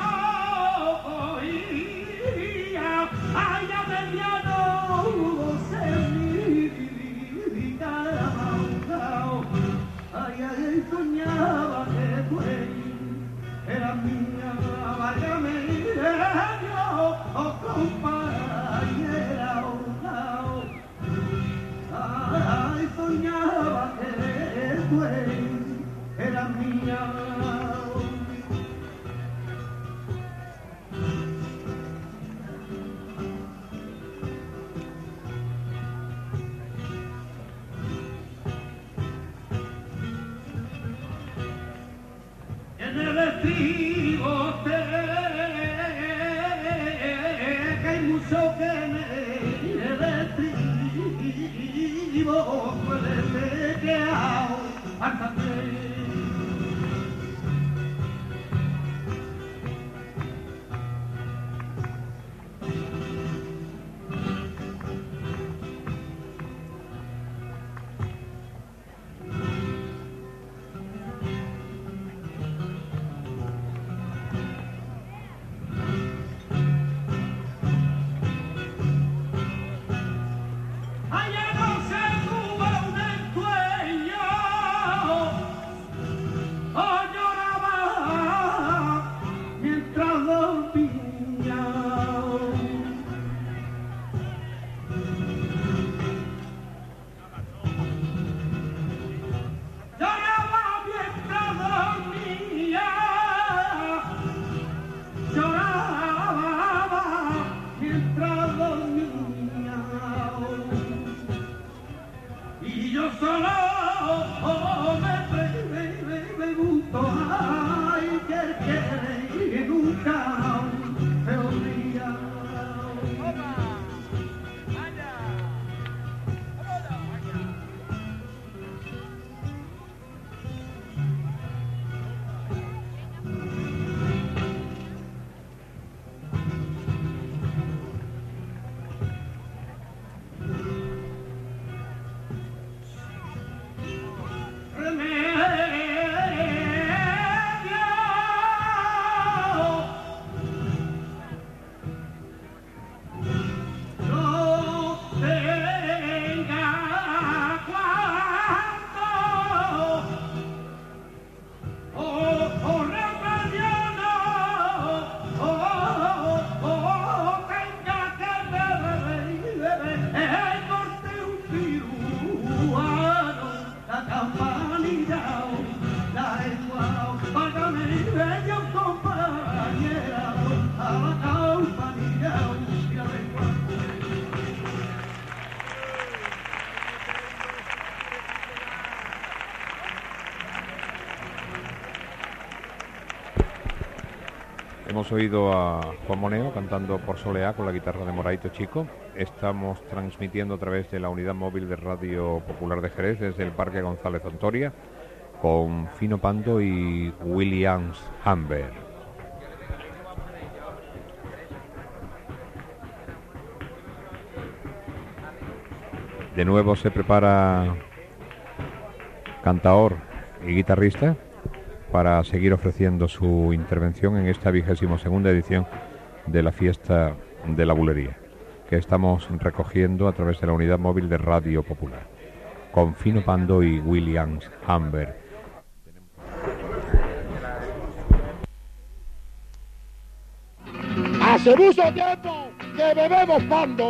oía. Ay, a mediano se mi calamao. Ay, ay, soñaba que fue era mía, válgame Dios, oh compañera. Ay, soñaba que tú eras mía. En el estribo sé que hay mucho que me estribo. Hemos oído a Juan Moneo cantando Por Soleá con la guitarra de Moraito Chico. Estamos transmitiendo a través de la unidad móvil de Radio Popular de Jerez desde el Parque González Ontoria con Fino Pando y Williams Humber. De nuevo se prepara cantaor y guitarrista para seguir ofreciendo su intervención en esta 22ª edición de la fiesta de la bulería, que estamos recogiendo a través de la unidad móvil de Radio Popular, con Fino Pando y Williams Humber. Hace mucho tiempo que bebemos pando,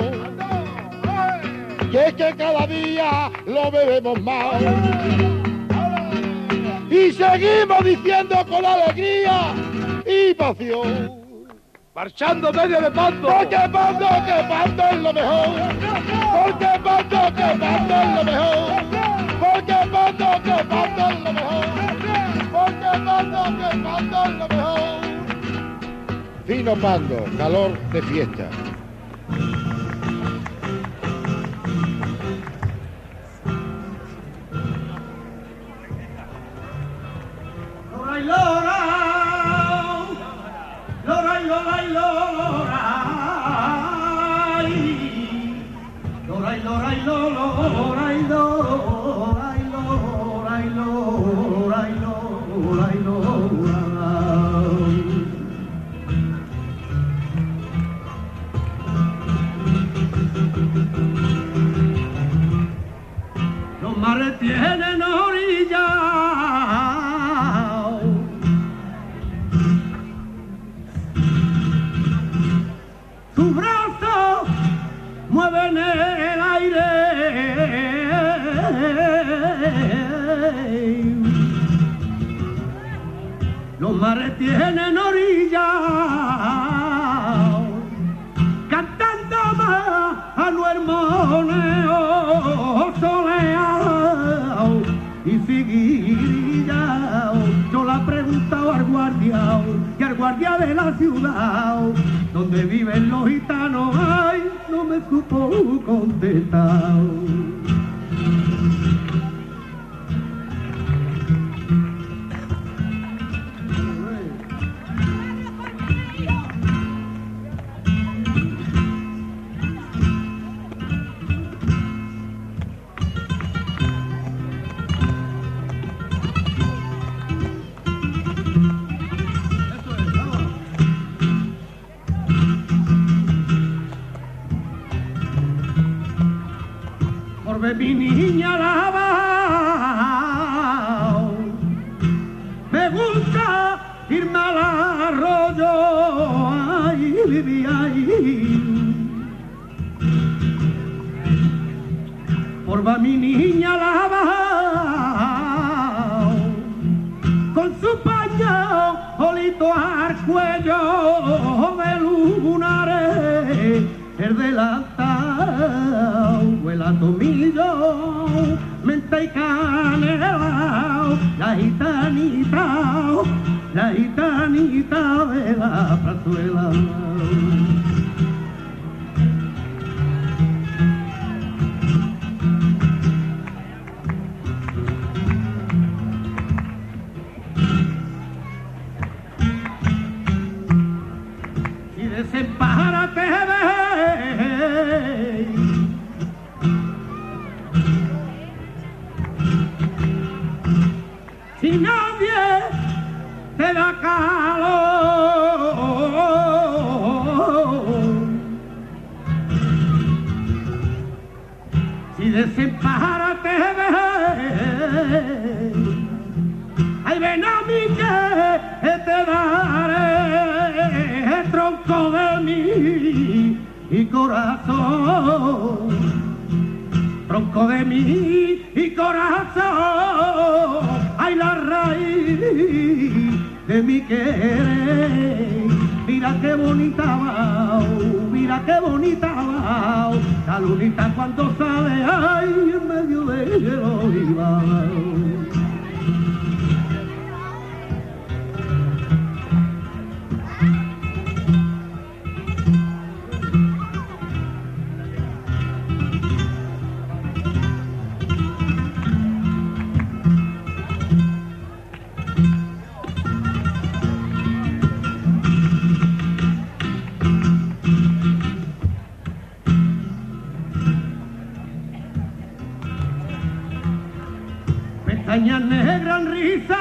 y es que cada día lo bebemos más. Y seguimos diciendo con alegría y pasión, marchando medio de pando. Porque pando, que pando es lo mejor. Porque pando, que pando es lo mejor. Porque pando, que pando es lo mejor. Porque pando, que pando es lo mejor. Fino Pando, calor de fiesta. Los mares tienen orilla, sus brazos mueven el aire, los mares tienen orilla, cantando más a lo hermoneo, soleado y figuillao. Yo la he preguntado al guardia y al guardia de la ciudad, donde viven los gitanos, ay, no me supo contestar. mi niña lavao. Me gusta irme al arroyo, ay, ay. Por va mi niña lavao, con su paño olito al cuello de lunares, el delantao, huela tomillo, menta y canela, la gitanita de la plazuela. Y desempárate, si nadie te da calor, si desempárate, ay, ven a mí que te daré tronco de mi corazón, tronco de mi corazón, ay, la raíz de mi querer. Mira qué bonita va, mira qué bonita va, la lunita cuando sale, ay, en medio del olivar. Pestañas negras risa,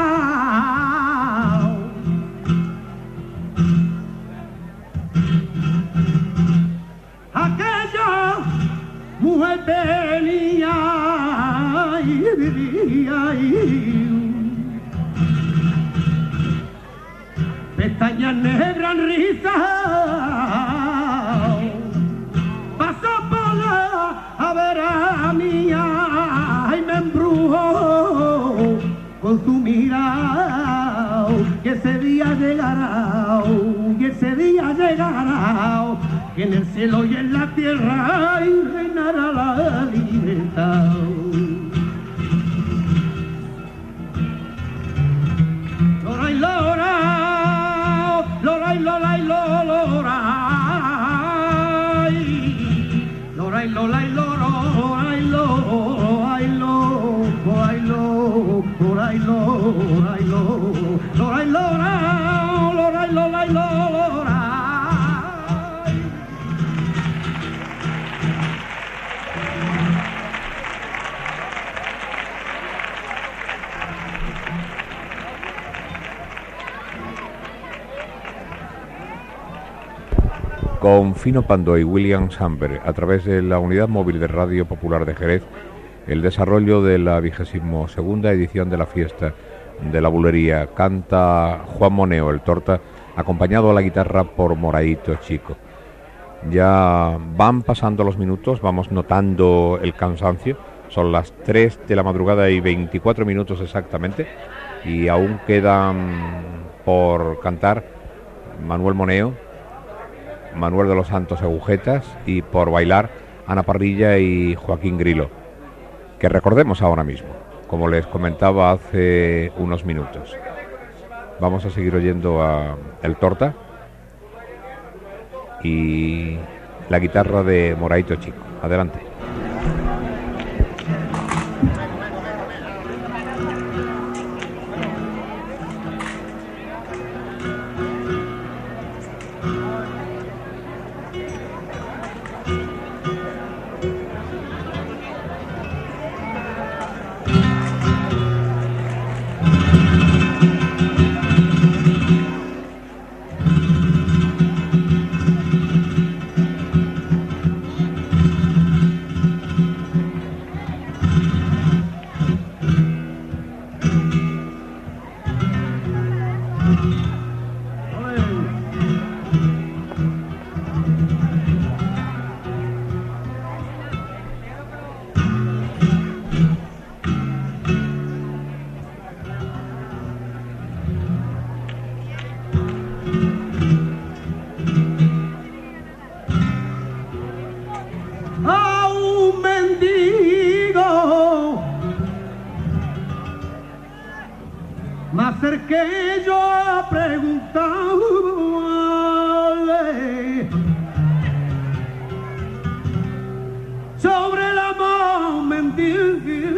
aquella mujer tenía y vivía ahí. Pestañas negras risa, pasó por a ver a mía y me embrujó con su mirada, que ese día llegará, que ese día llegará, que en el cielo y en la tierra reinará la libertad. Lora y lora, lora y lora y lora, lora y lora y lora, ay lo, ay lo, ay lo, ay lo, ay lo, lora y lora, lora y lora y lora. Con Fino Pandó y William Samberg, a través de la unidad móvil de Radio Popular de Jerez, el desarrollo de la 22ª edición de la fiesta de la bulería. Canta Juan Moneo, el Torta, acompañado a la guitarra por Moraito Chico. Ya van pasando los minutos, vamos notando el cansancio. Son las 3 de la madrugada y 24 minutos exactamente, y aún quedan por cantar Manuel Moneo, Manuel de los Santos Agujetas, y por bailar Ana Parrilla y Joaquín Grilo, que recordemos ahora mismo, como les comentaba hace unos minutos. Vamos a seguir oyendo a el Torta y la guitarra de Moraito Chico. Adelante. me acerqué yo a preguntarle sobre el amor mendigo,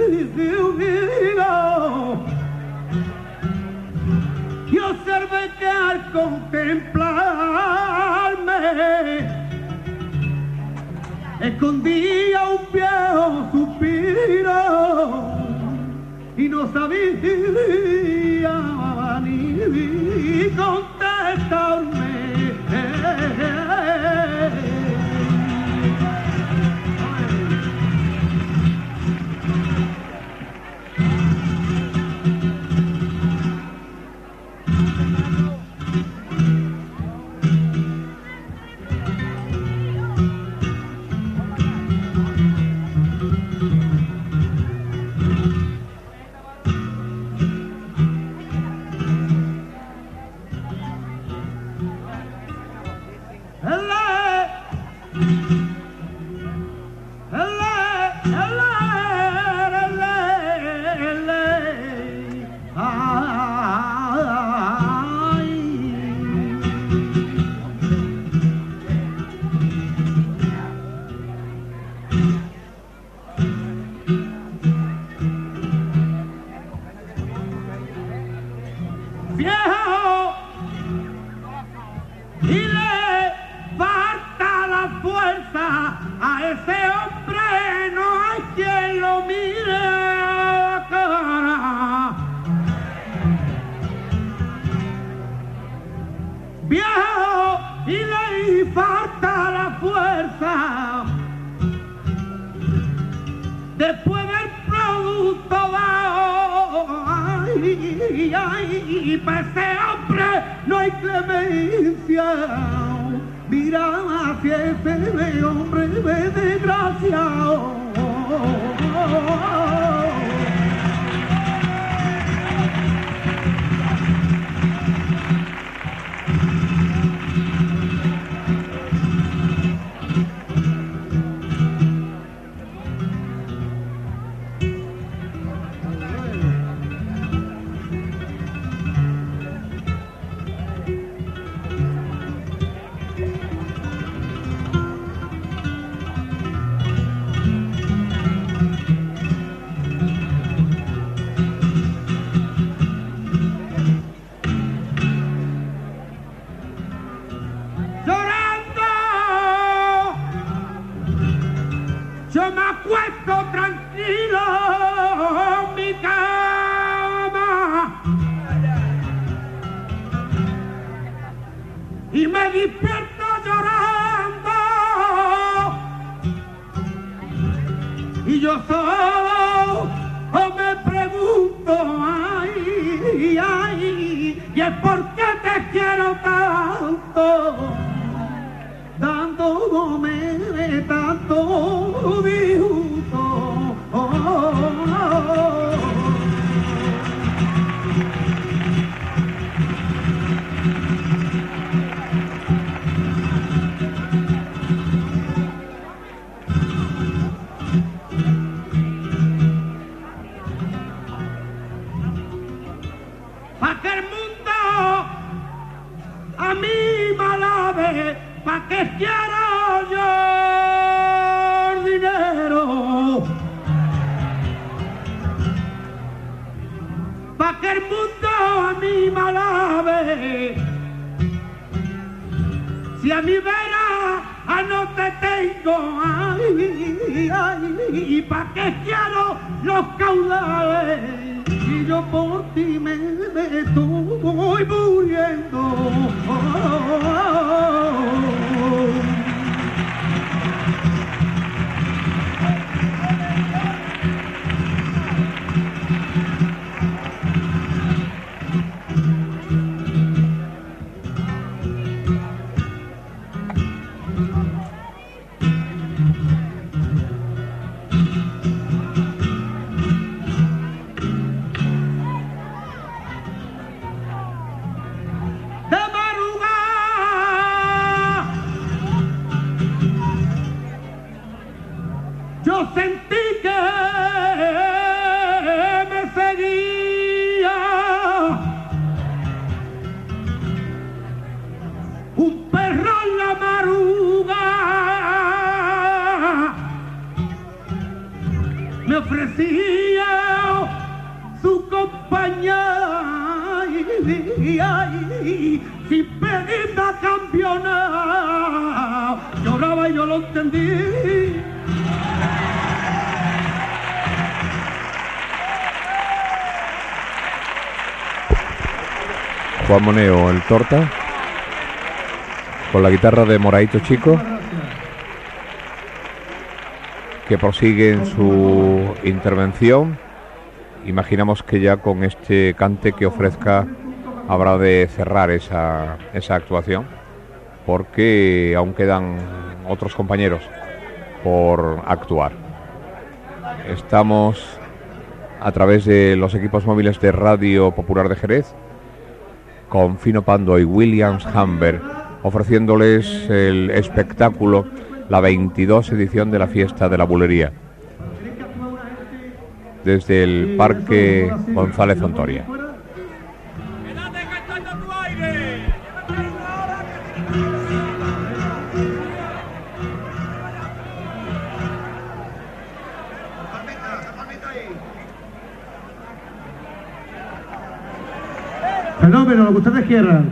y observé que al contemplarme escondía un viejo suspiro y no sabía ni contestarme. Viejo, y le falta la fuerza a ese hombre, no hay quien lo mire a la cara. Viejo, y le falta la fuerza después del producto dado. Ay, para ese hombre no hay clemencia. Mira hacia ese hombre desgraciado. Yo me acuesto tranquilo en mi cama y me despierto llorando, y yo solo me pregunto, ay, ay, y es porque te quiero tanto, dándome tanto disgusto. Pa' que el mundo a mí me alabe, pa' que quiero yo dinero, pa' que el mundo a mí me alabe. Si a mi vera no te tengo, ay, ay, pa' que quiero los caudales, y yo por ti me estoy muriendo. decía su compañía y sin pedirme a cambio nada, lloraba y yo lo entendí. Juan Moneo, el Torta, con la guitarra de Moraito Chico, que prosigue en su intervención. Imaginamos que ya con este cante que ofrezca habrá de cerrar esa actuación, porque aún quedan otros compañeros por actuar. Estamos a través de los equipos móviles de Radio Popular de Jerez con Fino Pando y Williams Humber, ofreciéndoles el espectáculo, la 22 edición de la Fiesta de la Bulería, desde el Parque González Ontoria. Fenómeno, lo que ustedes quieran.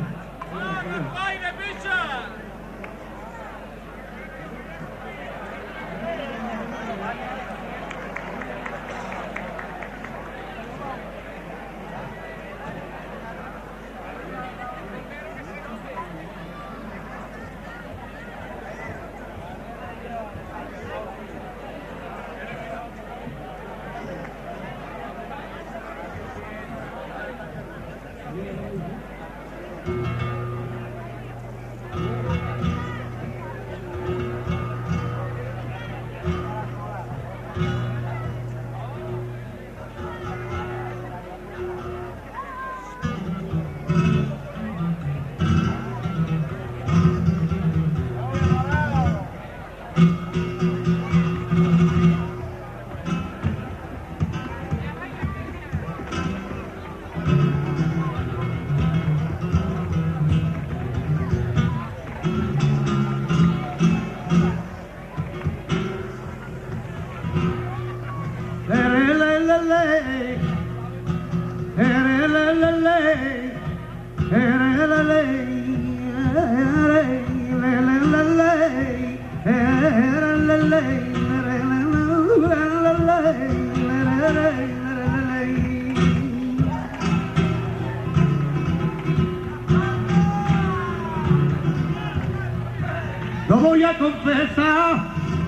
Lo voy a confesar,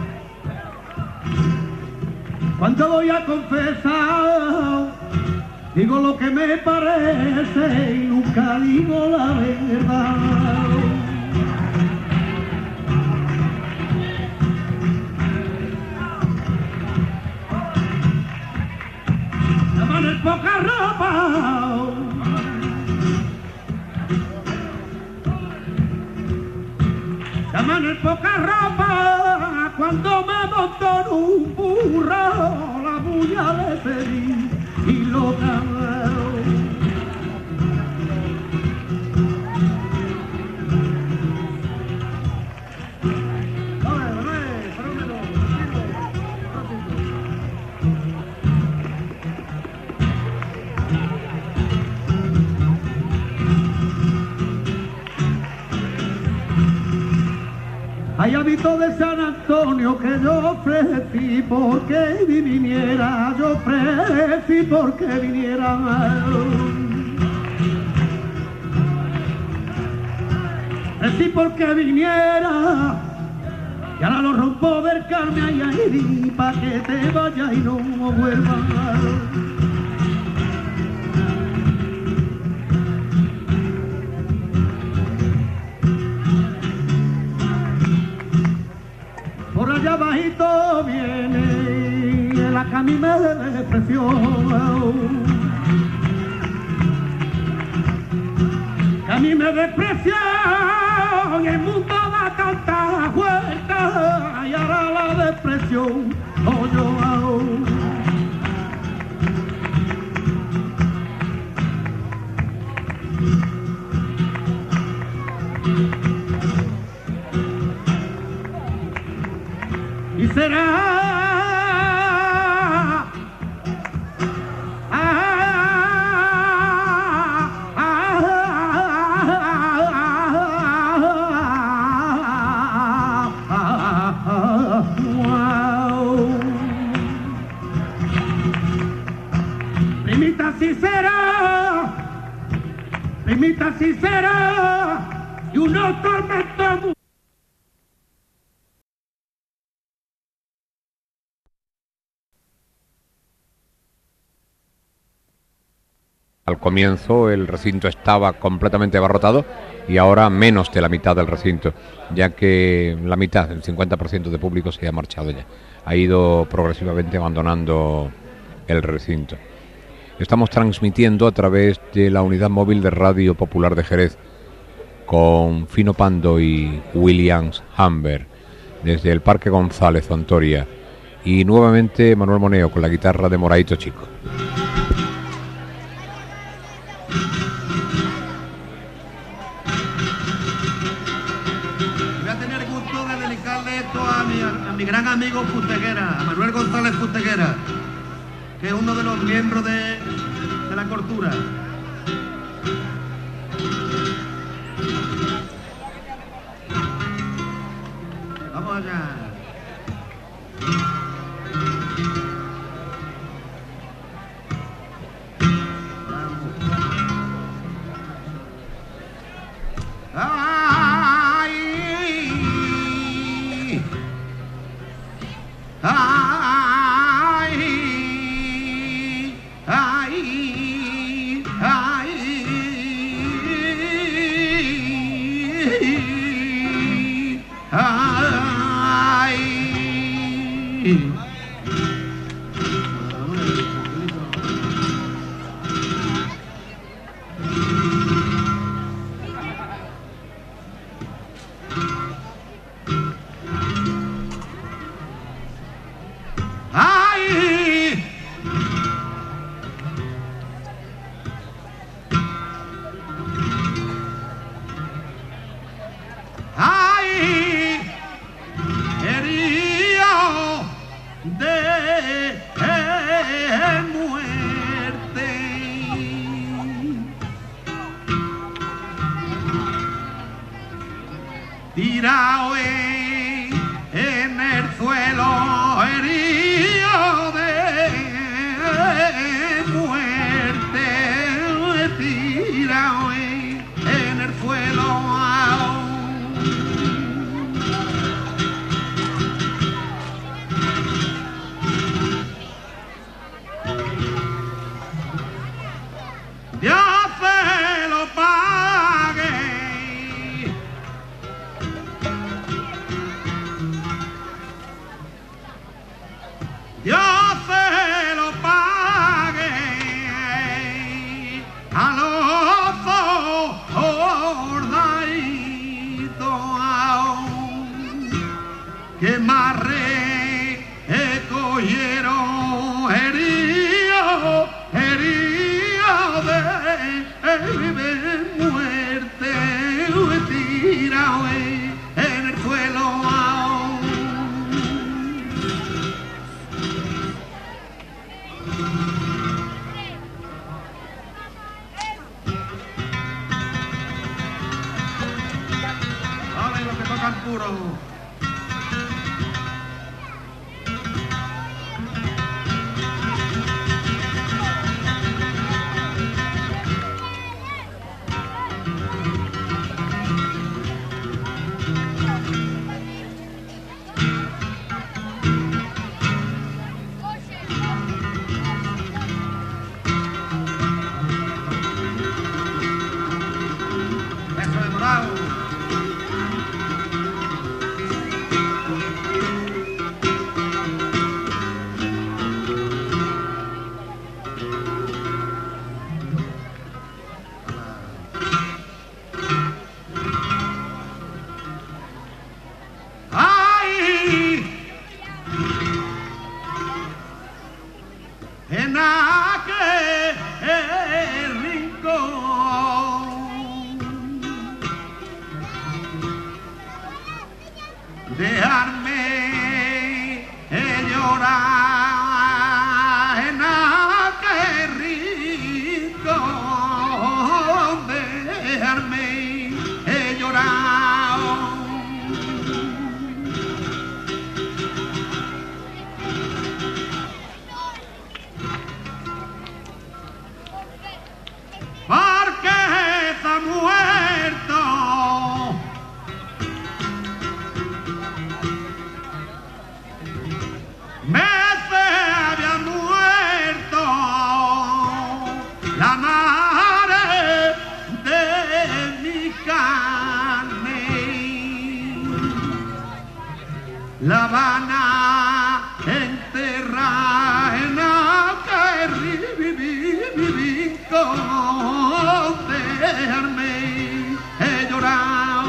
cuando voy a confesar, digo lo que me parece y nunca digo la verdad. La mano en poca ropa, la mano en poca ropa, cuando me monto en un burro, la bulla le pedí y lo cambió. Hay hábito de San Antonio que yo ofrecí porque viniera, yo ofrecí porque viniera. Ofrecí porque viniera y ahora lo rompo del Carmen y ahí pa' que te vayas y no vuelvas. Por allá abajito viene la que a mí me despreció, que a mí me despreció y el mundo da tanta vuelta y ahora la depresión no yo hago. Y será Limita si será, y unos tormentos. Al comienzo el recinto estaba completamente abarrotado y ahora menos de la mitad del recinto, ya que la mitad, el 50% de público se ha marchado ya. Ha ido progresivamente abandonando el recinto. Estamos transmitiendo a través de la unidad móvil de Radio Popular de Jerez con Fino Pando y Williams Humber desde el Parque González Hontoria y nuevamente Manuel Moneo con la guitarra de Moraito Chico. A mi gran amigo Fusteguera, a Manuel González Fusteguera, que es uno de los miembros de la Cortura. Vamos allá. Tirado en el suelo, herido de muerte, tirado en el suelo. Dios se lo pague. Dios se lo pague a los soldaditos que más recogieron herido de muerte, tirado en el suelo. Puro. Eso es bravo. En aquel rincón dejarme llorar, en aquel rincón dejarme llorar. la madre de mi Carmen, la van a enterrar en aquel rincón de Armey, he llorado.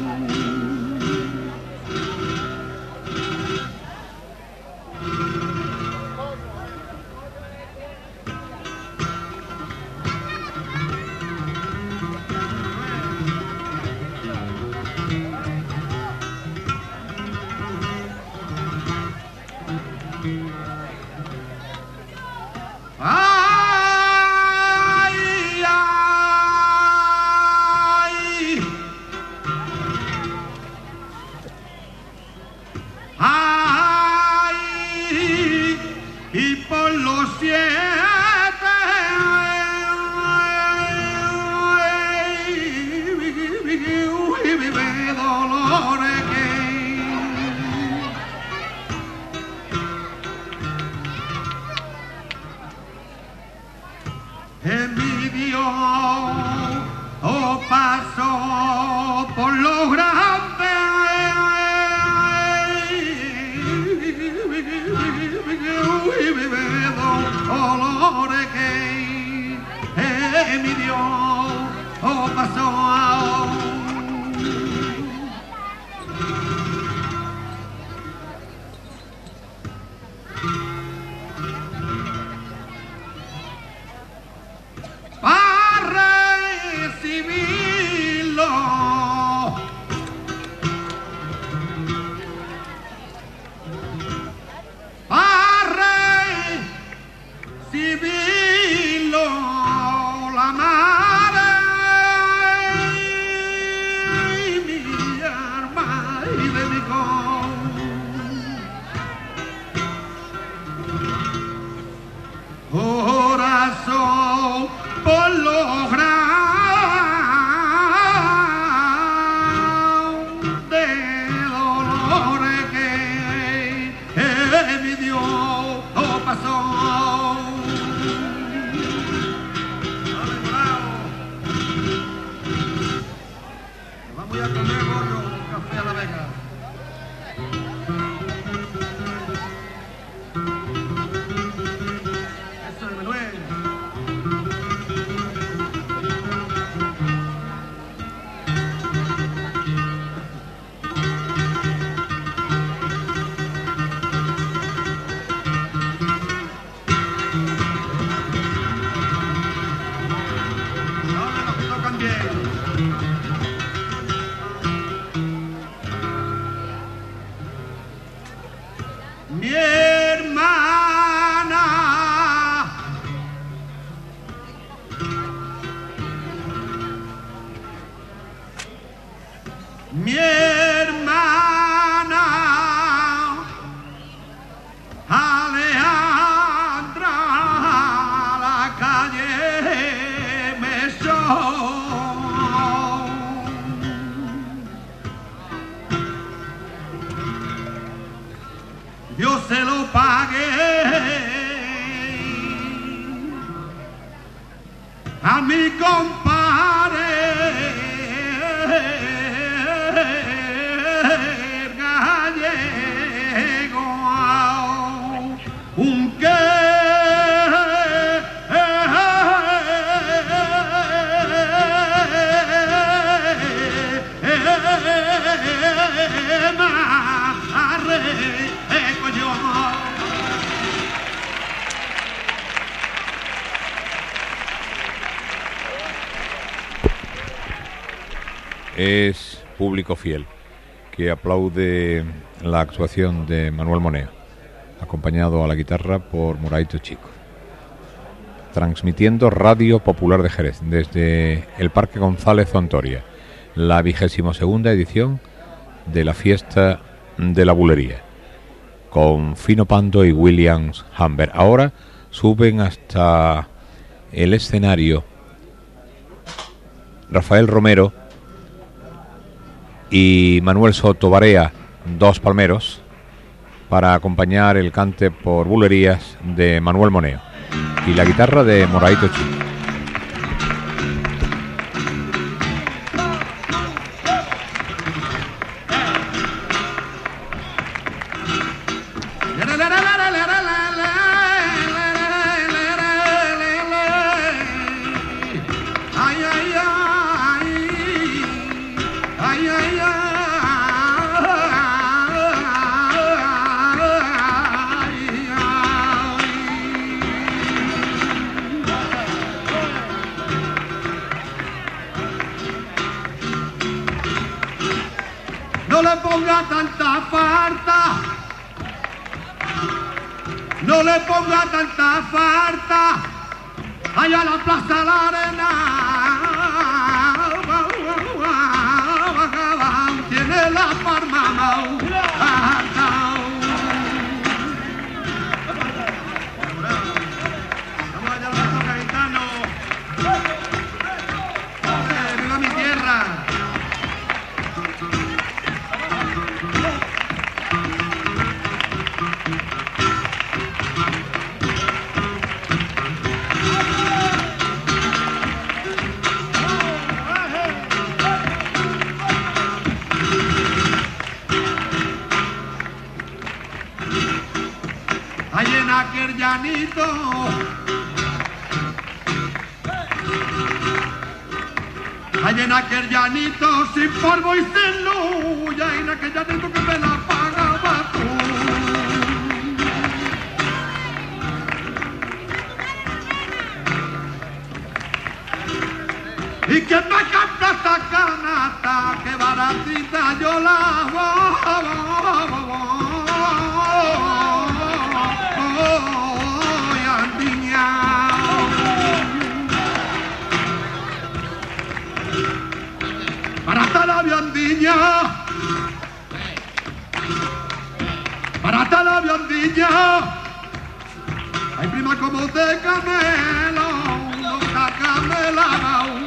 Ay, ay, ay, y por los 7 vive dolores que mi Dios pasó por los grandes y vive dolores que mi Dios pasó. Para recibirlo, para recibirlo, la madre mi alma y dedicó. Corazón por los grandes dolores que mi Dios pasó. Dale, bravo. Vamos a comer gordo un café a la Vega. Eso es Manuel. Dale, los que tocan bien. Mi hermana, mi hermana Alejandra, la calle Mesón. Dios se lo pague a mi compadre gallego, un Es público fiel que aplaude la actuación de Manuel Moneo, acompañado a la guitarra por Moraito Chico, transmitiendo Radio Popular de Jerez desde el Parque González Hontoria, la 22ª edición de la fiesta de la bulería, con Fino Pando y Williams Humber. Ahora suben hasta el escenario Rafael Romero y Manuel Soto Barea, dos palmeros, para acompañar el cante por bulerías de Manuel Moneo y la guitarra de Moraito Chico. No le ponga tanta farta. No le ponga tanta farta. Allá a la Plaza La Arena. Tiene la palma mojada. Vamos allá, los gaitanos. ¡Viva mi tierra! Allí en aquel llanito, allí en aquel llanito, sin polvo y sin luz, y en aquel llanito que me la pagaba tú. Y que me compra esta canasta, que baratita yo la voy a endiñar. Barata la viandiña, barata la viandiña. Ay, prima, como de camelo, no está camelao.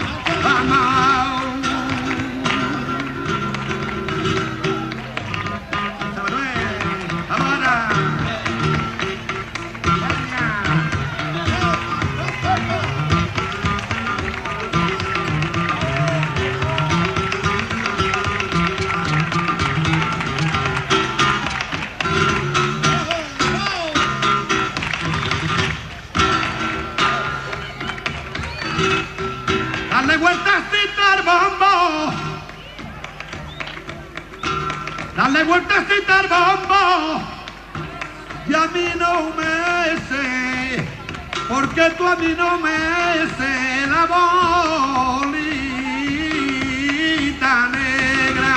Dale vueltecita al bombo, dale vueltecita al bombo, y a mí no me sé, porque tú a mí no me sé la bolita negra.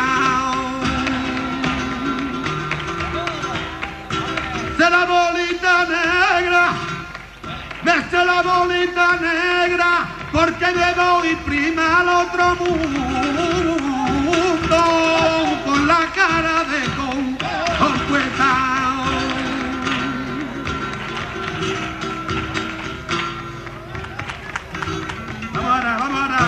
Sé la bolita negra, me sé la bolita negra, porque me voy prima al otro mundo con la cara de concuetao. Vamos ahora, vamos ahora.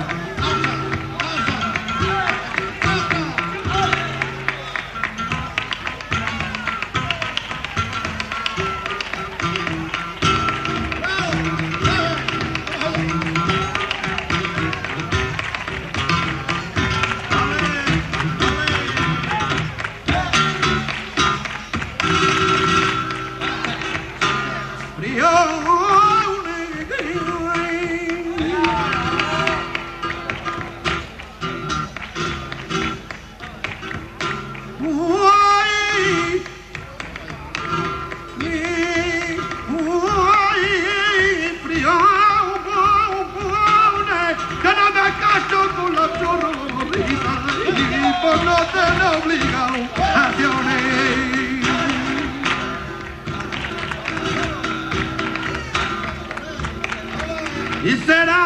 No te lo obligaciones. Y será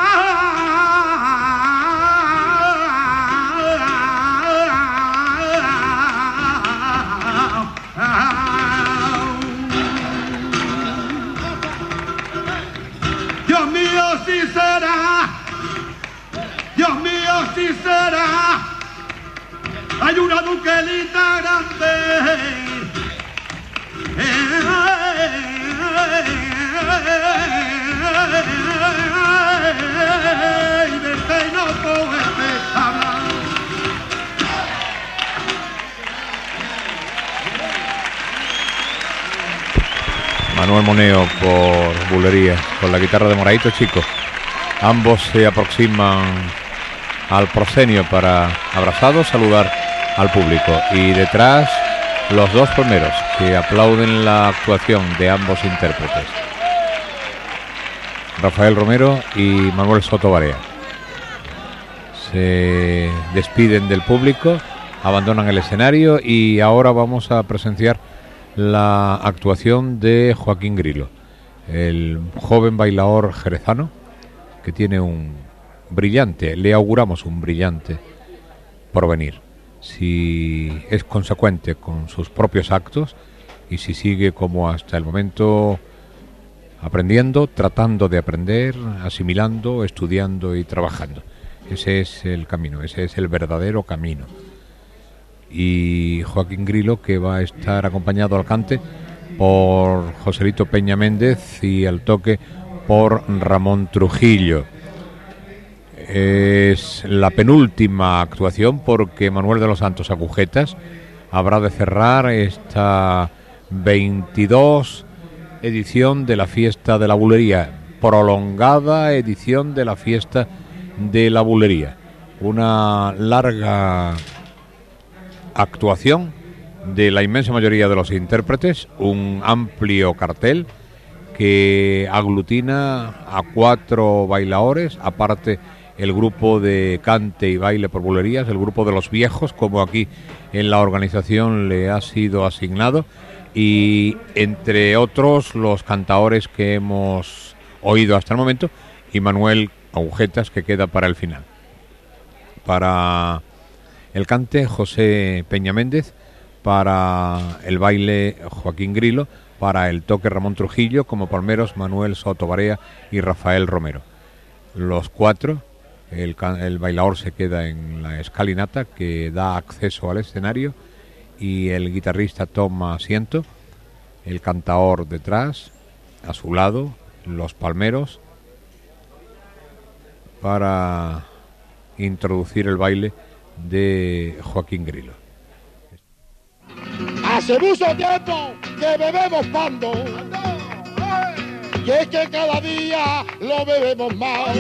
Dios mío, si será, Dios mío, si será. Hay una duquelita grande, y de este no puede hablar. Manuel Moneo por Bulería, con la guitarra de Moradito Chico. Ambos se aproximan al proscenio para, abrazados, saludar al público, y detrás los dos primeros que aplauden la actuación de ambos intérpretes, Rafael Romero y Manuel Soto Barea. Se despiden del público abandonan el escenario y ahora vamos a presenciar la actuación de Joaquín Grilo, el joven bailaor jerezano que tiene le auguramos un brillante porvenir, si es consecuente con sus propios actos y si sigue como hasta el momento aprendiendo, tratando de aprender, asimilando, estudiando y trabajando. Ese es el camino, ese es el verdadero camino. Y Joaquín Grilo, que va a estar acompañado al cante por Joselito Peña Méndez y al toque por Ramón Trujillo. Es la penúltima actuación porque Manuel de los Santos Agujetas habrá de cerrar esta 22 edición de la Fiesta de la Bulería, prolongada edición de la Fiesta de la Bulería. Una larga actuación de la inmensa mayoría de los intérpretes, un amplio cartel que aglutina a 4 bailaores, aparte el grupo de cante y baile por bulerías, el grupo de los viejos, como aquí en la organización le ha sido asignado, y entre otros los cantaores que hemos oído hasta el momento, y Manuel Agujetas, que queda para el final. Para el cante, José Peña Méndez; para el baile, Joaquín Grilo; para el toque, Ramón Trujillo; como palmeros, Manuel Soto Barea y Rafael Romero. Los 4, el bailaor se queda en la escalinata que da acceso al escenario y el guitarrista toma asiento, el cantaor detrás, a su lado, los palmeros, para introducir el baile de Joaquín Grilo. Hace mucho tiempo que bebemos pando, y es que cada día lo bebemos más.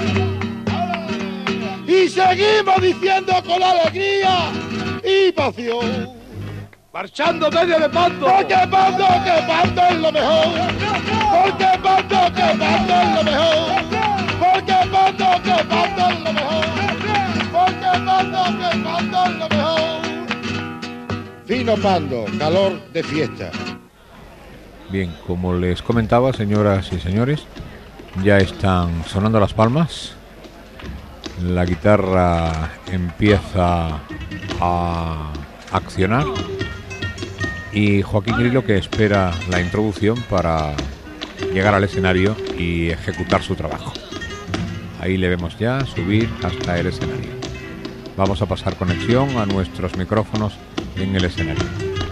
Y seguimos diciendo con alegría y pasión, marchando medio de pando. Porque pando, que pando es lo mejor. Porque pando, que pando es lo mejor. Porque pando, que pando es lo mejor. Porque pando, que pando es lo mejor. Fino pando, calor de fiesta. Bien, como les comentaba, señoras y señores, ya están sonando las palmas. La guitarra empieza a accionar y Joaquín Grilo, que espera la introducción para llegar al escenario y ejecutar su trabajo. Ahí le vemos ya subir hasta el escenario. Vamos a pasar conexión a nuestros micrófonos en el escenario.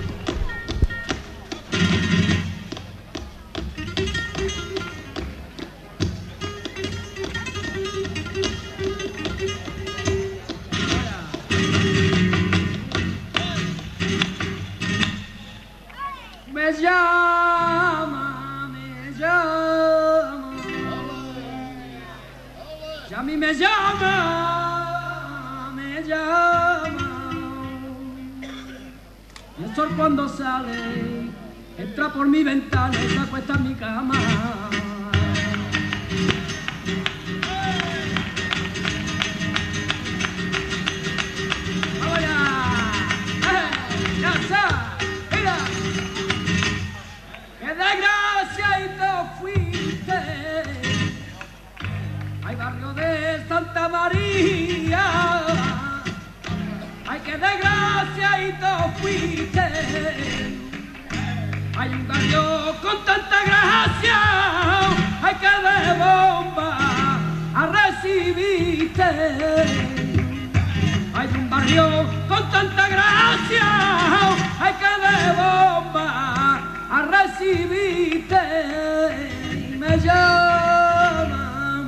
A mí me llama, y el sol cuando sale entra por mi ventana y se acuesta en mi cama. ¡Vamos ya! ¡Ya está! ¡Mira! ¡Qué desgracia y no fuiste! ¡Ay, barrio de Santa María! ¡Ay, qué desgracia y no fuiste! ¡Hay un barrio con tanta gracia! ¡Ay, que de bomba recibiste! ¡Hay un barrio con tanta gracia! ¡Ay, que de bomba recibiste! Y me llama,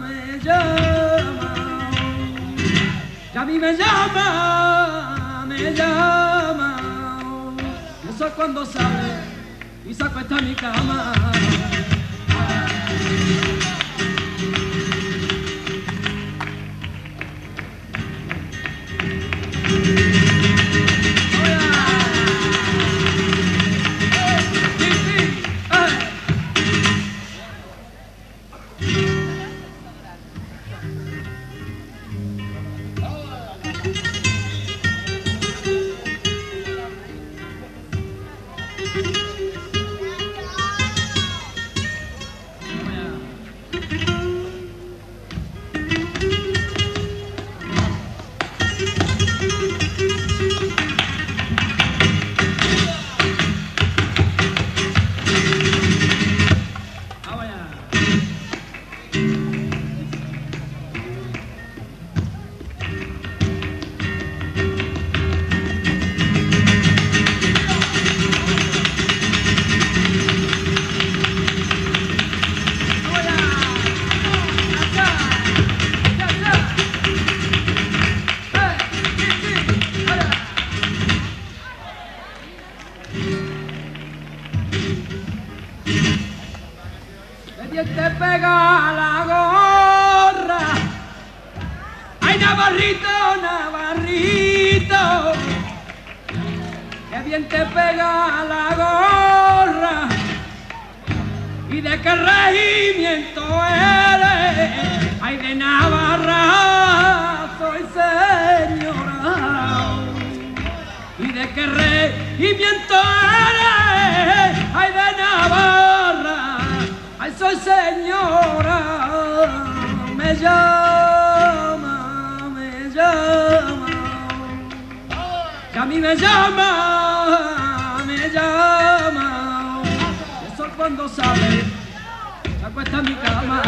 y a mí me llama, y eso es cuando sale y se acuesta en mi cama. bien te pega la gorra. ¿Y de qué regimiento eres? Ay, de Navarra soy señora. ¿Y de qué regimiento eres? Ay, de Navarra, ay, soy señora. Me llama, que a mí me llama. El sol cuando sale, se acuesta en mi cama.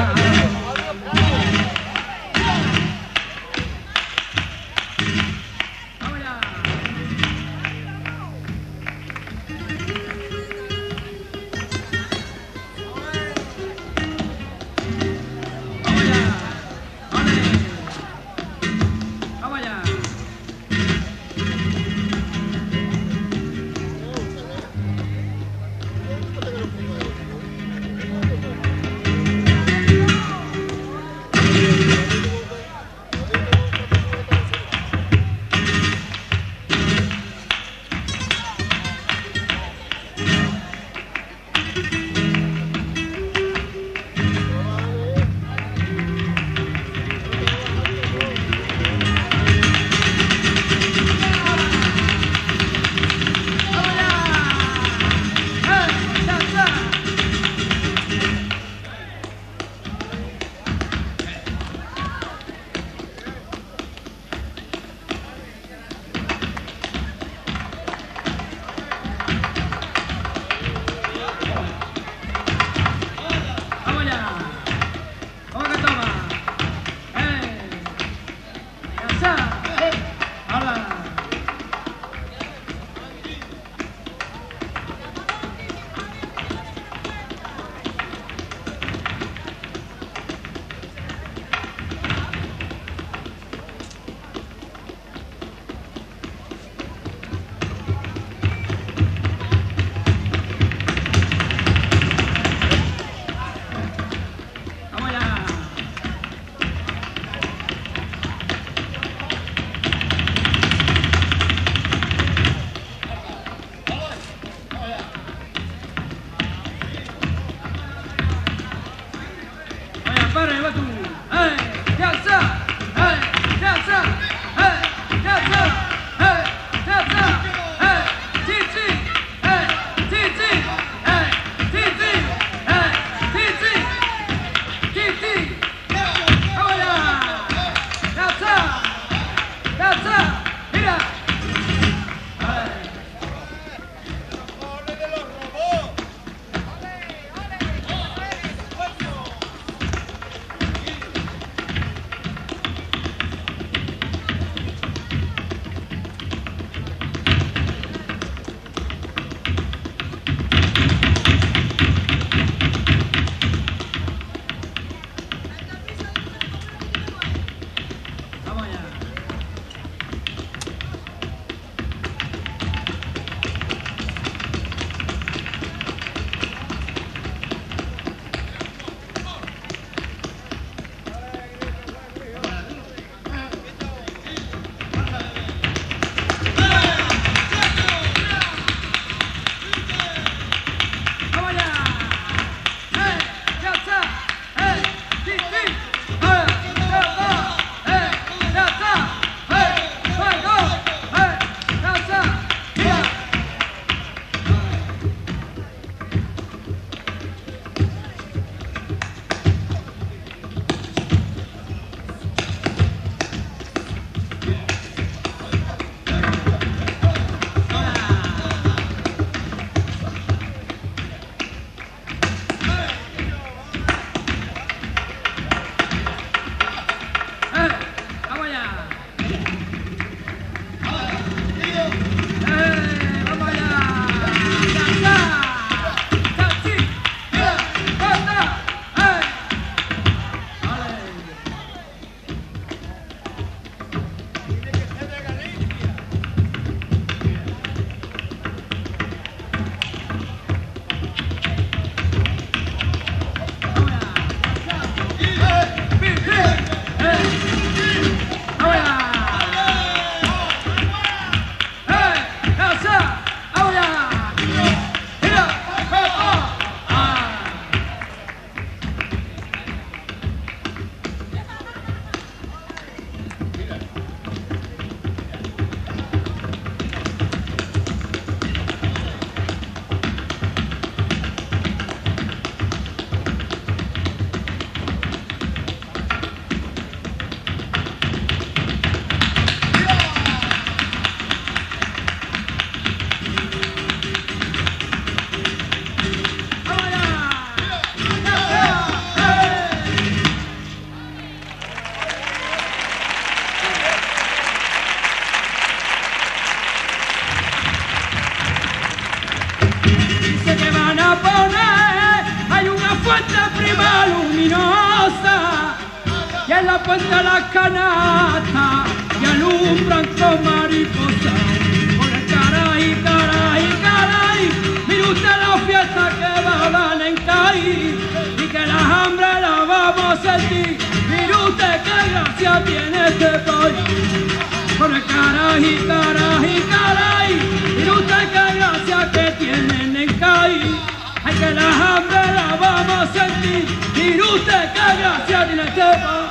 en la puerta de la canasta y alumbran con mariposa. Con el caray, caray, caray, mire usted la fiesta que va a dar en Cádiz y que la hambre la vamos a sentir. Mire usted qué gracia tiene este país. Con el caray, caray, caray, mire usted qué gracia que tienen en Cádiz. Ay, que la hambre la vamos a sentir. Mire usted qué gracia tiene este país.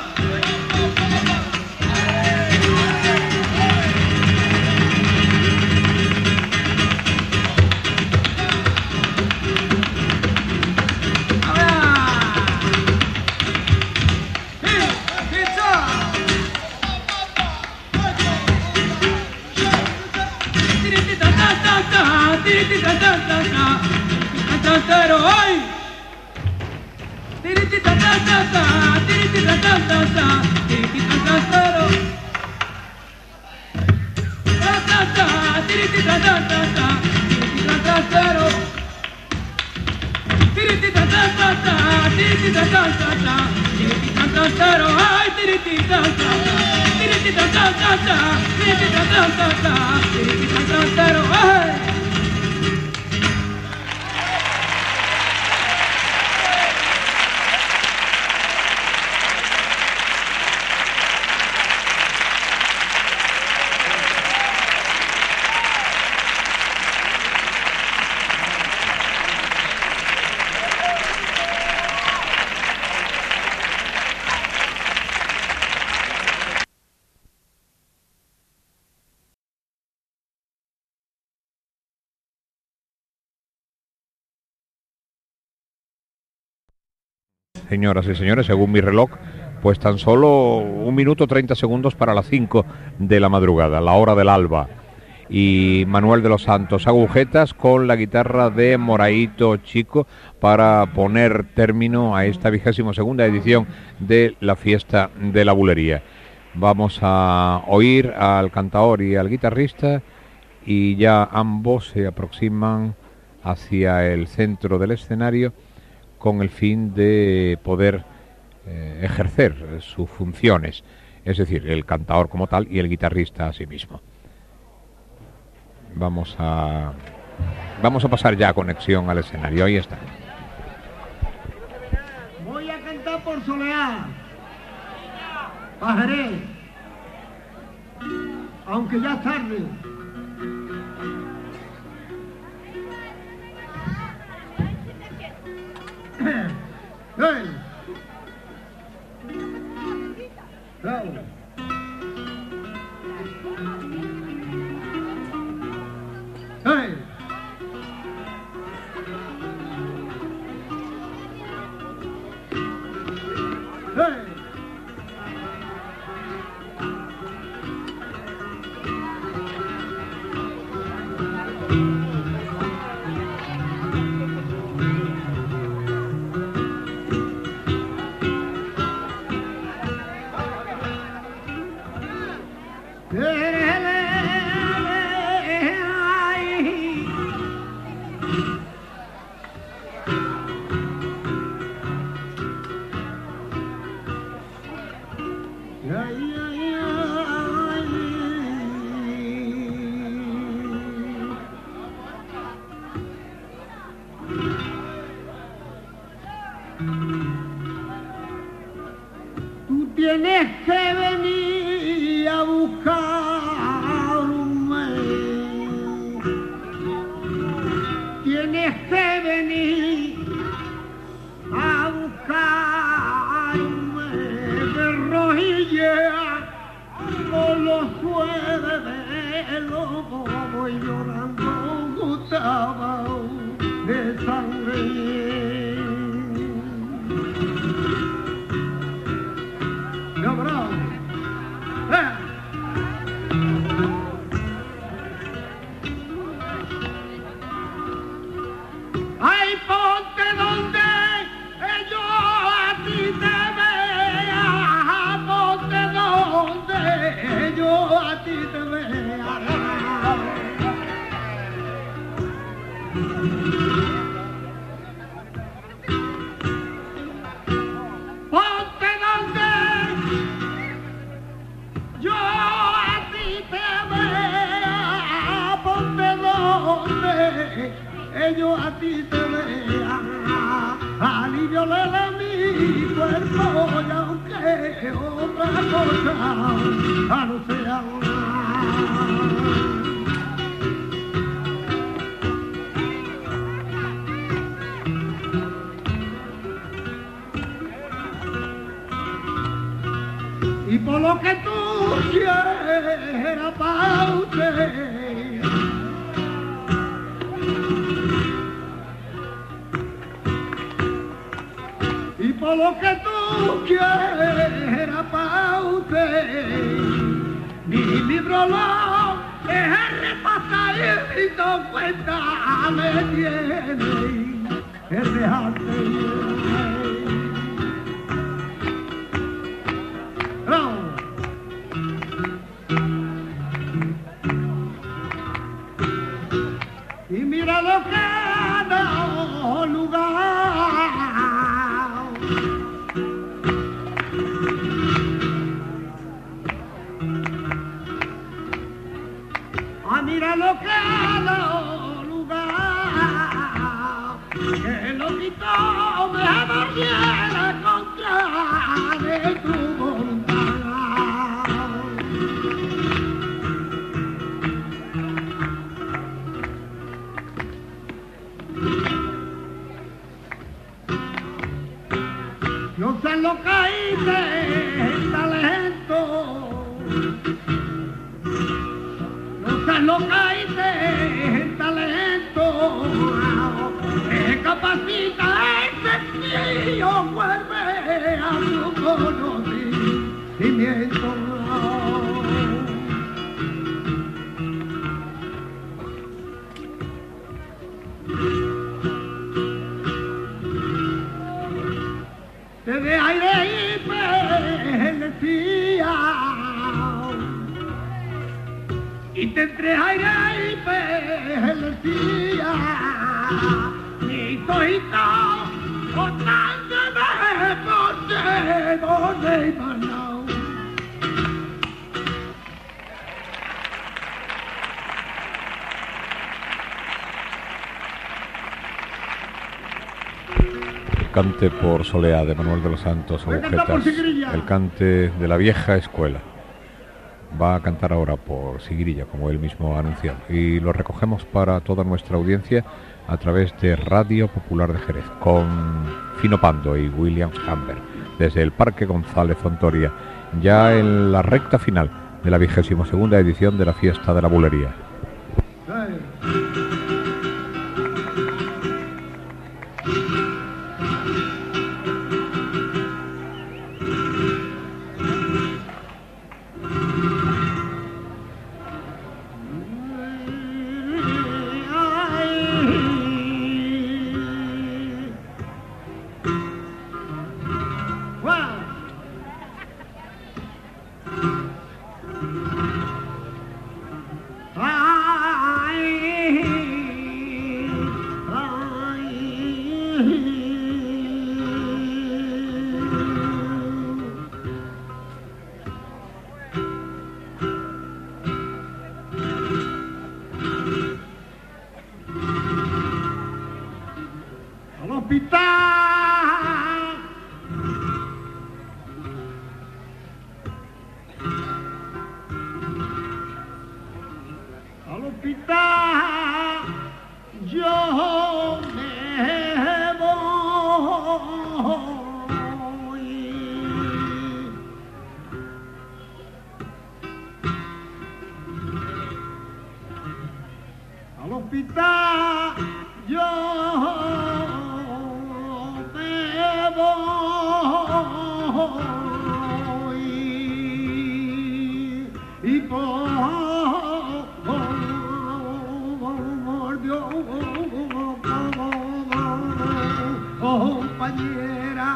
Pero hoy Señoras y señores, según mi reloj, pues tan solo 1 minuto 30 segundos para las 5 de la madrugada, la hora del alba. Y Manuel de los Santos agujetas con la guitarra de Moraito Chico para poner término a esta 22ª edición de la fiesta de la bulería. Vamos a oír al cantaor y al guitarrista y ya ambos se aproximan hacia el centro del escenario con el fin de poder ejercer sus funciones, es decir, el cantaor como tal y el guitarrista a sí mismo. Vamos a pasar ya a conexión al escenario, ahí está. Voy a cantar por Soleá, Pajaré, aunque ya es tarde. ¡Hey! ¡Bravo! ¡Hey! ¡Hey! Tú tienes que venir a buscarme, tienes que venir a buscarme, de rojilla por los sueles de lobo voy llorando Gustavo de sangre. Ay, ponte donde yo a ti te vea, ponte donde yo a ti te vea. Ponte donde que yo a ti te vea, alivio de mi cuerpo, y aunque otra cosa no sea. Y por lo que tú quieras pa' usted, y por lo que tú quieras pa' usted, mi libro lo es repasadito, cuenta me tiene el dejarte. Y mira lo que ha dado lugar. Mira lo que ha dado lugar. Que lo quitó me amarriera contra de tu voluntad. No sé lo que hice el talento, no sé lo que hice el talento, que capacita ese tío vuelve a su conocimiento. Te de aire y pelecía, y te entre aire y pelecía, mi tojito, botándome por dedo de Manao. Cante por Soleá de Manuel de los Santos Agujetas, el cante de la vieja escuela. Va a cantar ahora por Sigrilla, como él mismo ha anunciado, y lo recogemos para toda nuestra audiencia a través de Radio Popular de Jerez, con Fino Pando y Williams Camber, desde el Parque González Hontoria, ya en la recta final de la 22ª edición de la Fiesta de la Bulería. Al hospital yo me voy. Al hospital yo me voy. Y por Dios, compañera,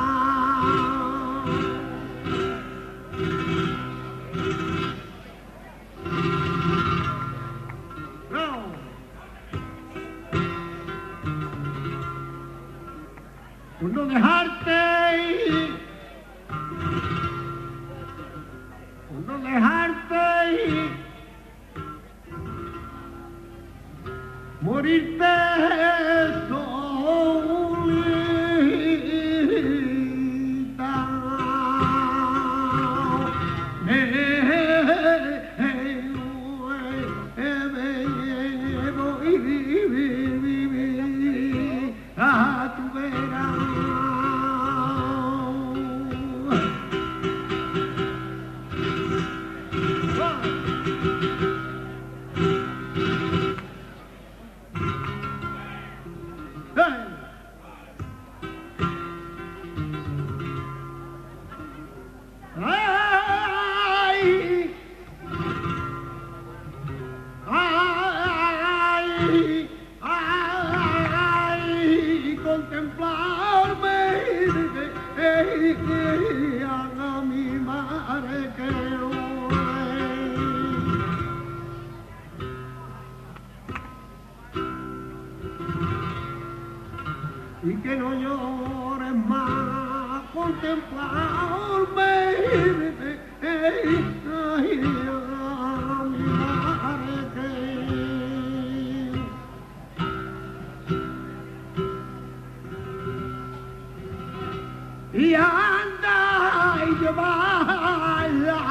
por no dejarte ir, por no dejarte ir, morirte contemplarme. Ay, mi madre y anda y llevarla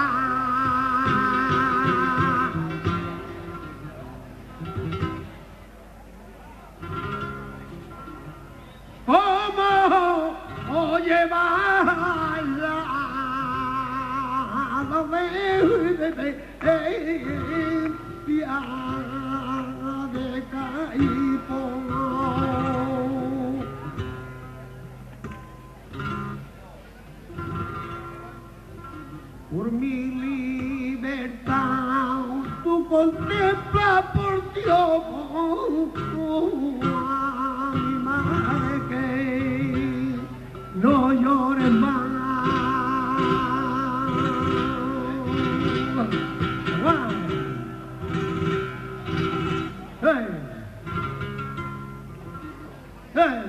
como o llevarla de Caipo. Por mi libertad tú contempla por Dios a mi madre que no llores más. Hey. Hey.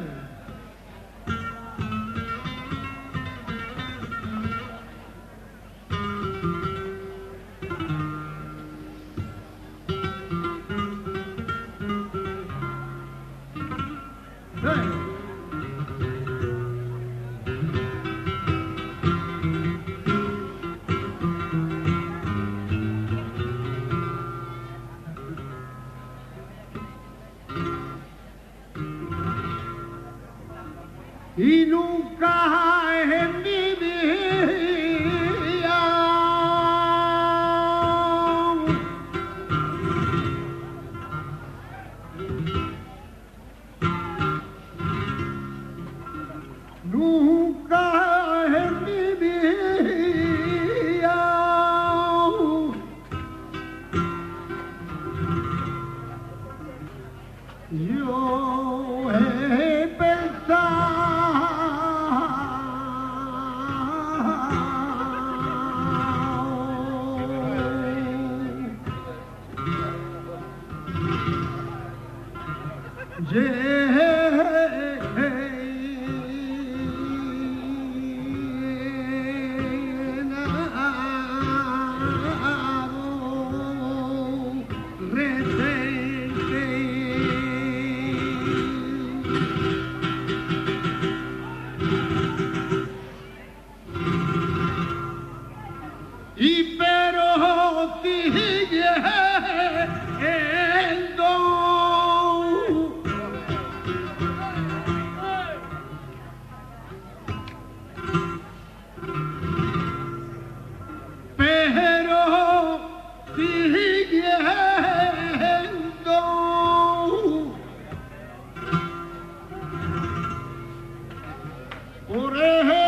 Y nunca en mi vida nunca en mi vida yo he pensado y pero siguiendo pero siguiendo por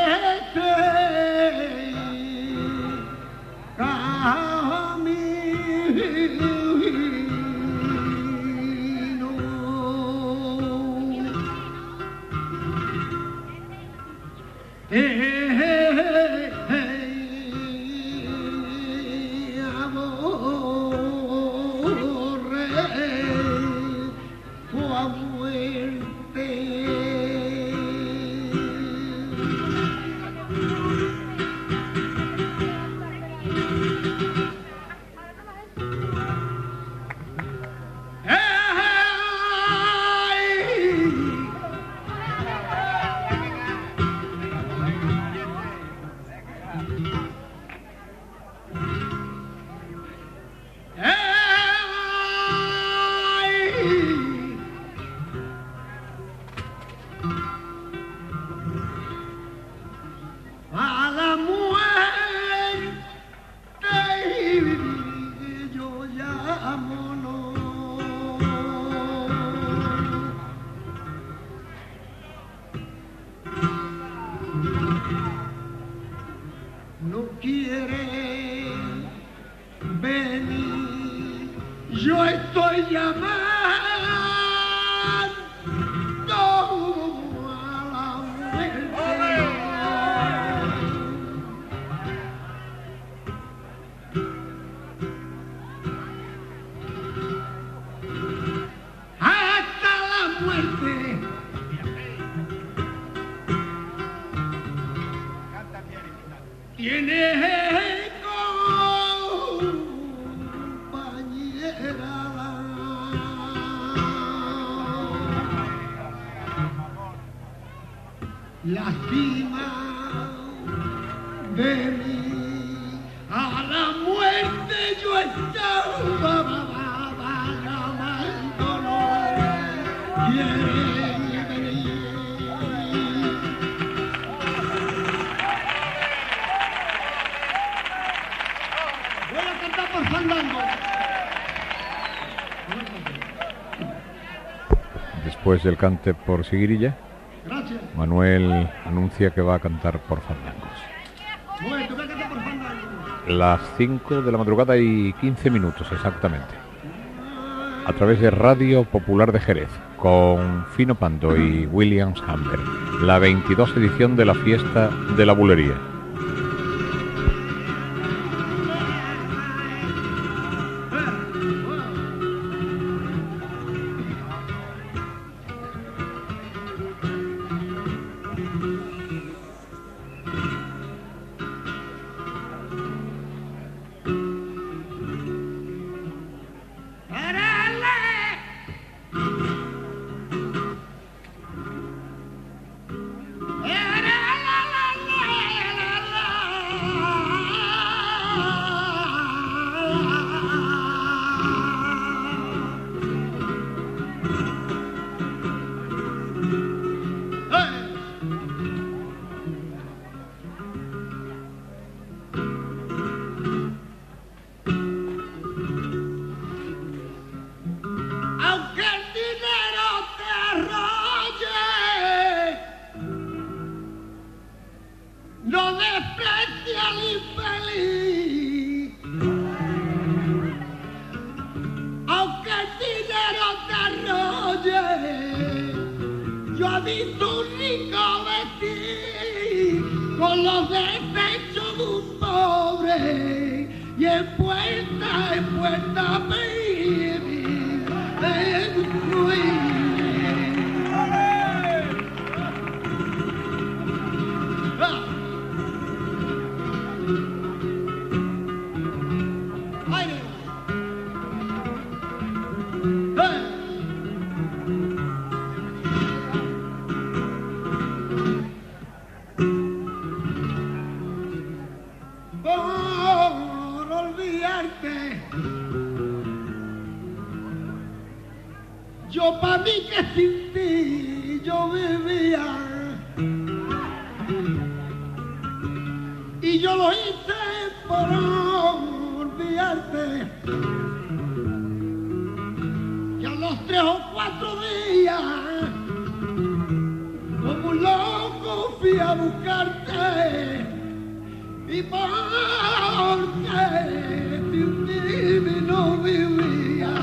a la muerte yo llamo no quiere venir, yo estoy llamando a la muerte. Hasta la muerte. lástima de mí. A la muerte yo estaba llamando, quiere venir. Voy a cantar por fandango. Después del cante por seguirilla, Gracias. Manuel anuncia que va a cantar por fandangos. Bueno, tú vas a cantar por fandango. Las 5 de la madrugada y 15 minutos exactamente. A través de Radio Popular de Jerez, con Fino Pando y Williams Hamber, la 22 edición de la Fiesta de la Bulería. Aunque el dinero te arrolle, no desprecie al infeliz. Aunque el dinero te arrolle, yo he visto un rico vestir con los despechos de un pobre y en puerta baby. Por olvidarte, yo pa' mí que sin ti yo vivía y yo lo hice por olvidarte, y a los 3 o 4 días como un loco fui a buscarte y porque sin ti no vivía.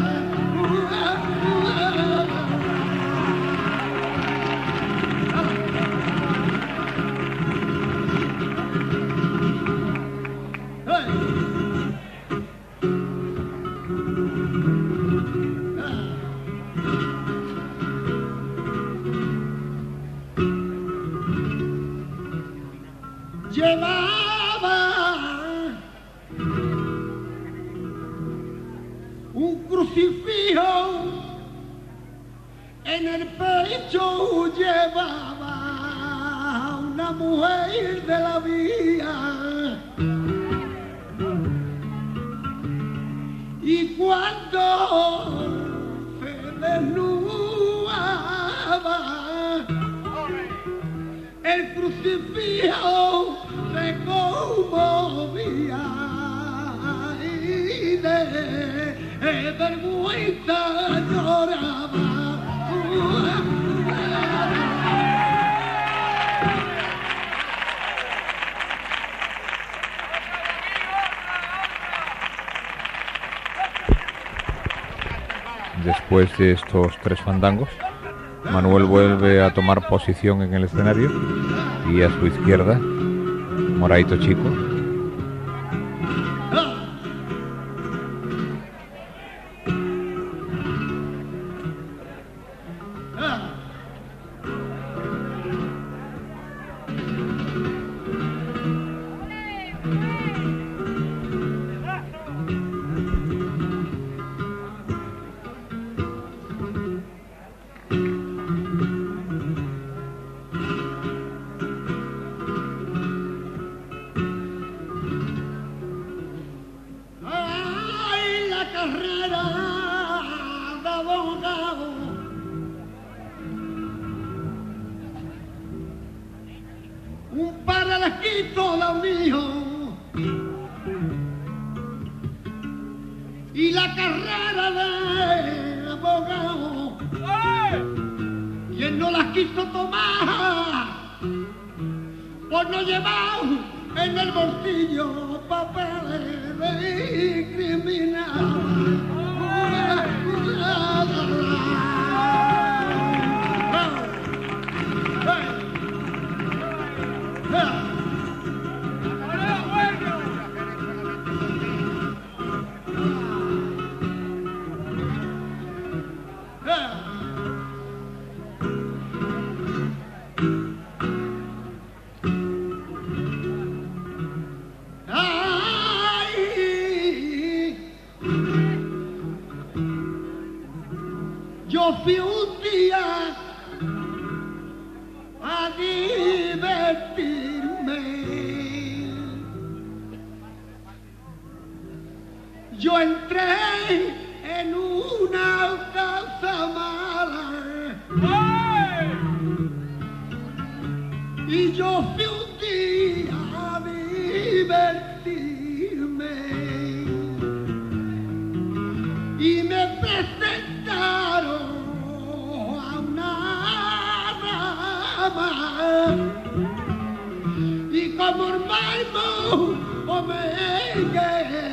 Llevaba un crucifijo en el pecho, llevaba una mujer de la vía y cuando se desnudaba el crucifijo se conmovía y de vergüenza lloraba. Después de estos 3 fandangos, Manuel vuelve a tomar posición en el escenario y a su izquierda, Moraito Chico. un hijo y la carrera de abogado. Quien no las quiso tomar por no llevar en el bolsillo papeles de criminal. Yo fui un día a divertirme. Yo entré en una casa mala. Y yo fui un día a divertirme. Y me presentaron a una dama. Y como hermano omegué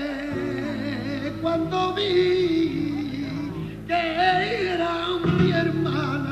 cuando vi que era mi hermana.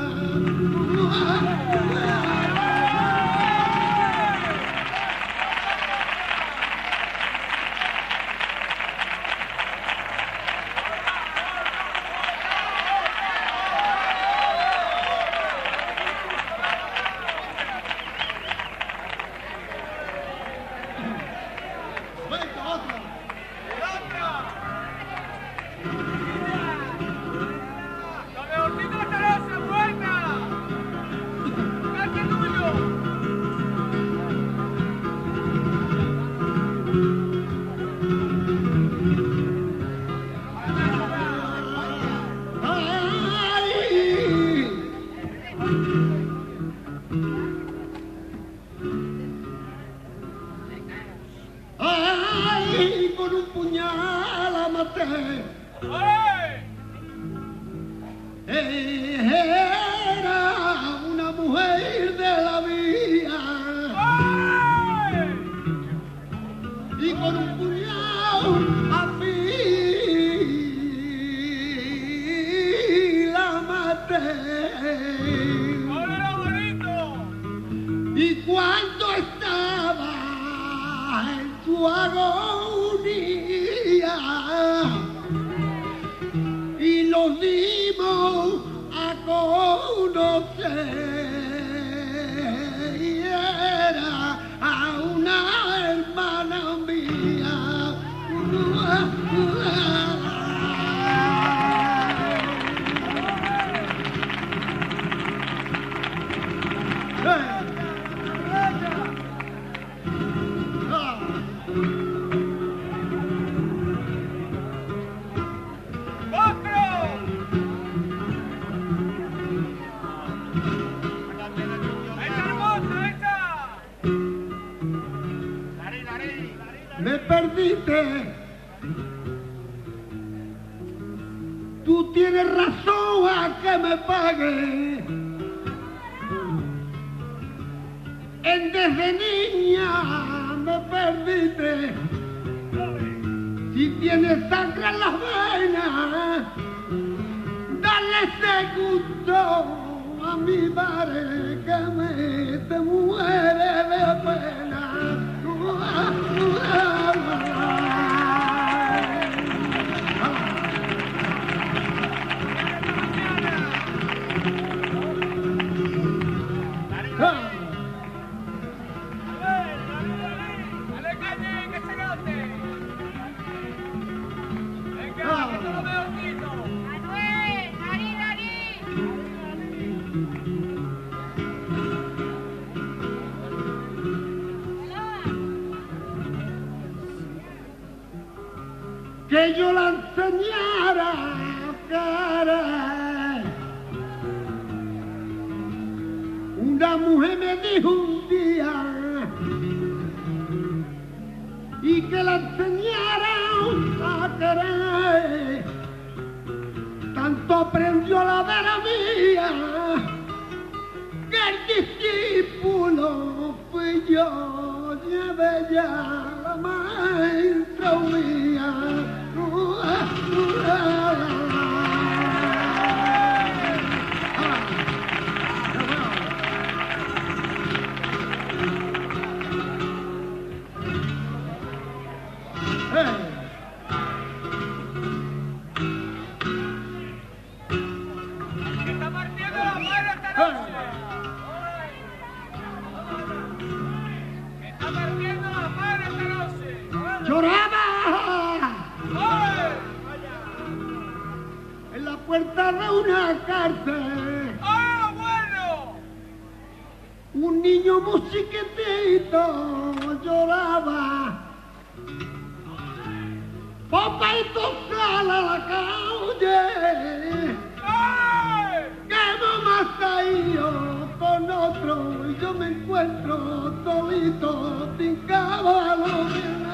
Ay, con un puñal la maté. Era una mujer de la vía. Y con un puñal así la maté. Y cuando estaba en su agonía y los dimos a conocer, y era a una hermana mía. Me perdiste. Tú tienes razón a que me pague. Desde niña me perdiste. Si tienes sangre en las venas, dale ese gusto a mi madre que se muere de pena. Que yo la enseñara a querer. Una mujer me dijo un día y que la enseñaron a querer. Tanto aprendió la vera mía que el discípulo fui yo, llevé ya la maestra mía. Está partiendo la madre esta noche. Está partiendo la madre esta noche. Lloraba ¡Oye! en la puerta de una cárcel ¡Ah, bueno! un niño muy chiquitito lloraba. Papá, y tú sal a la calle, ¡Ay! que mamá está ido con otro y yo me encuentro solito sin caballo.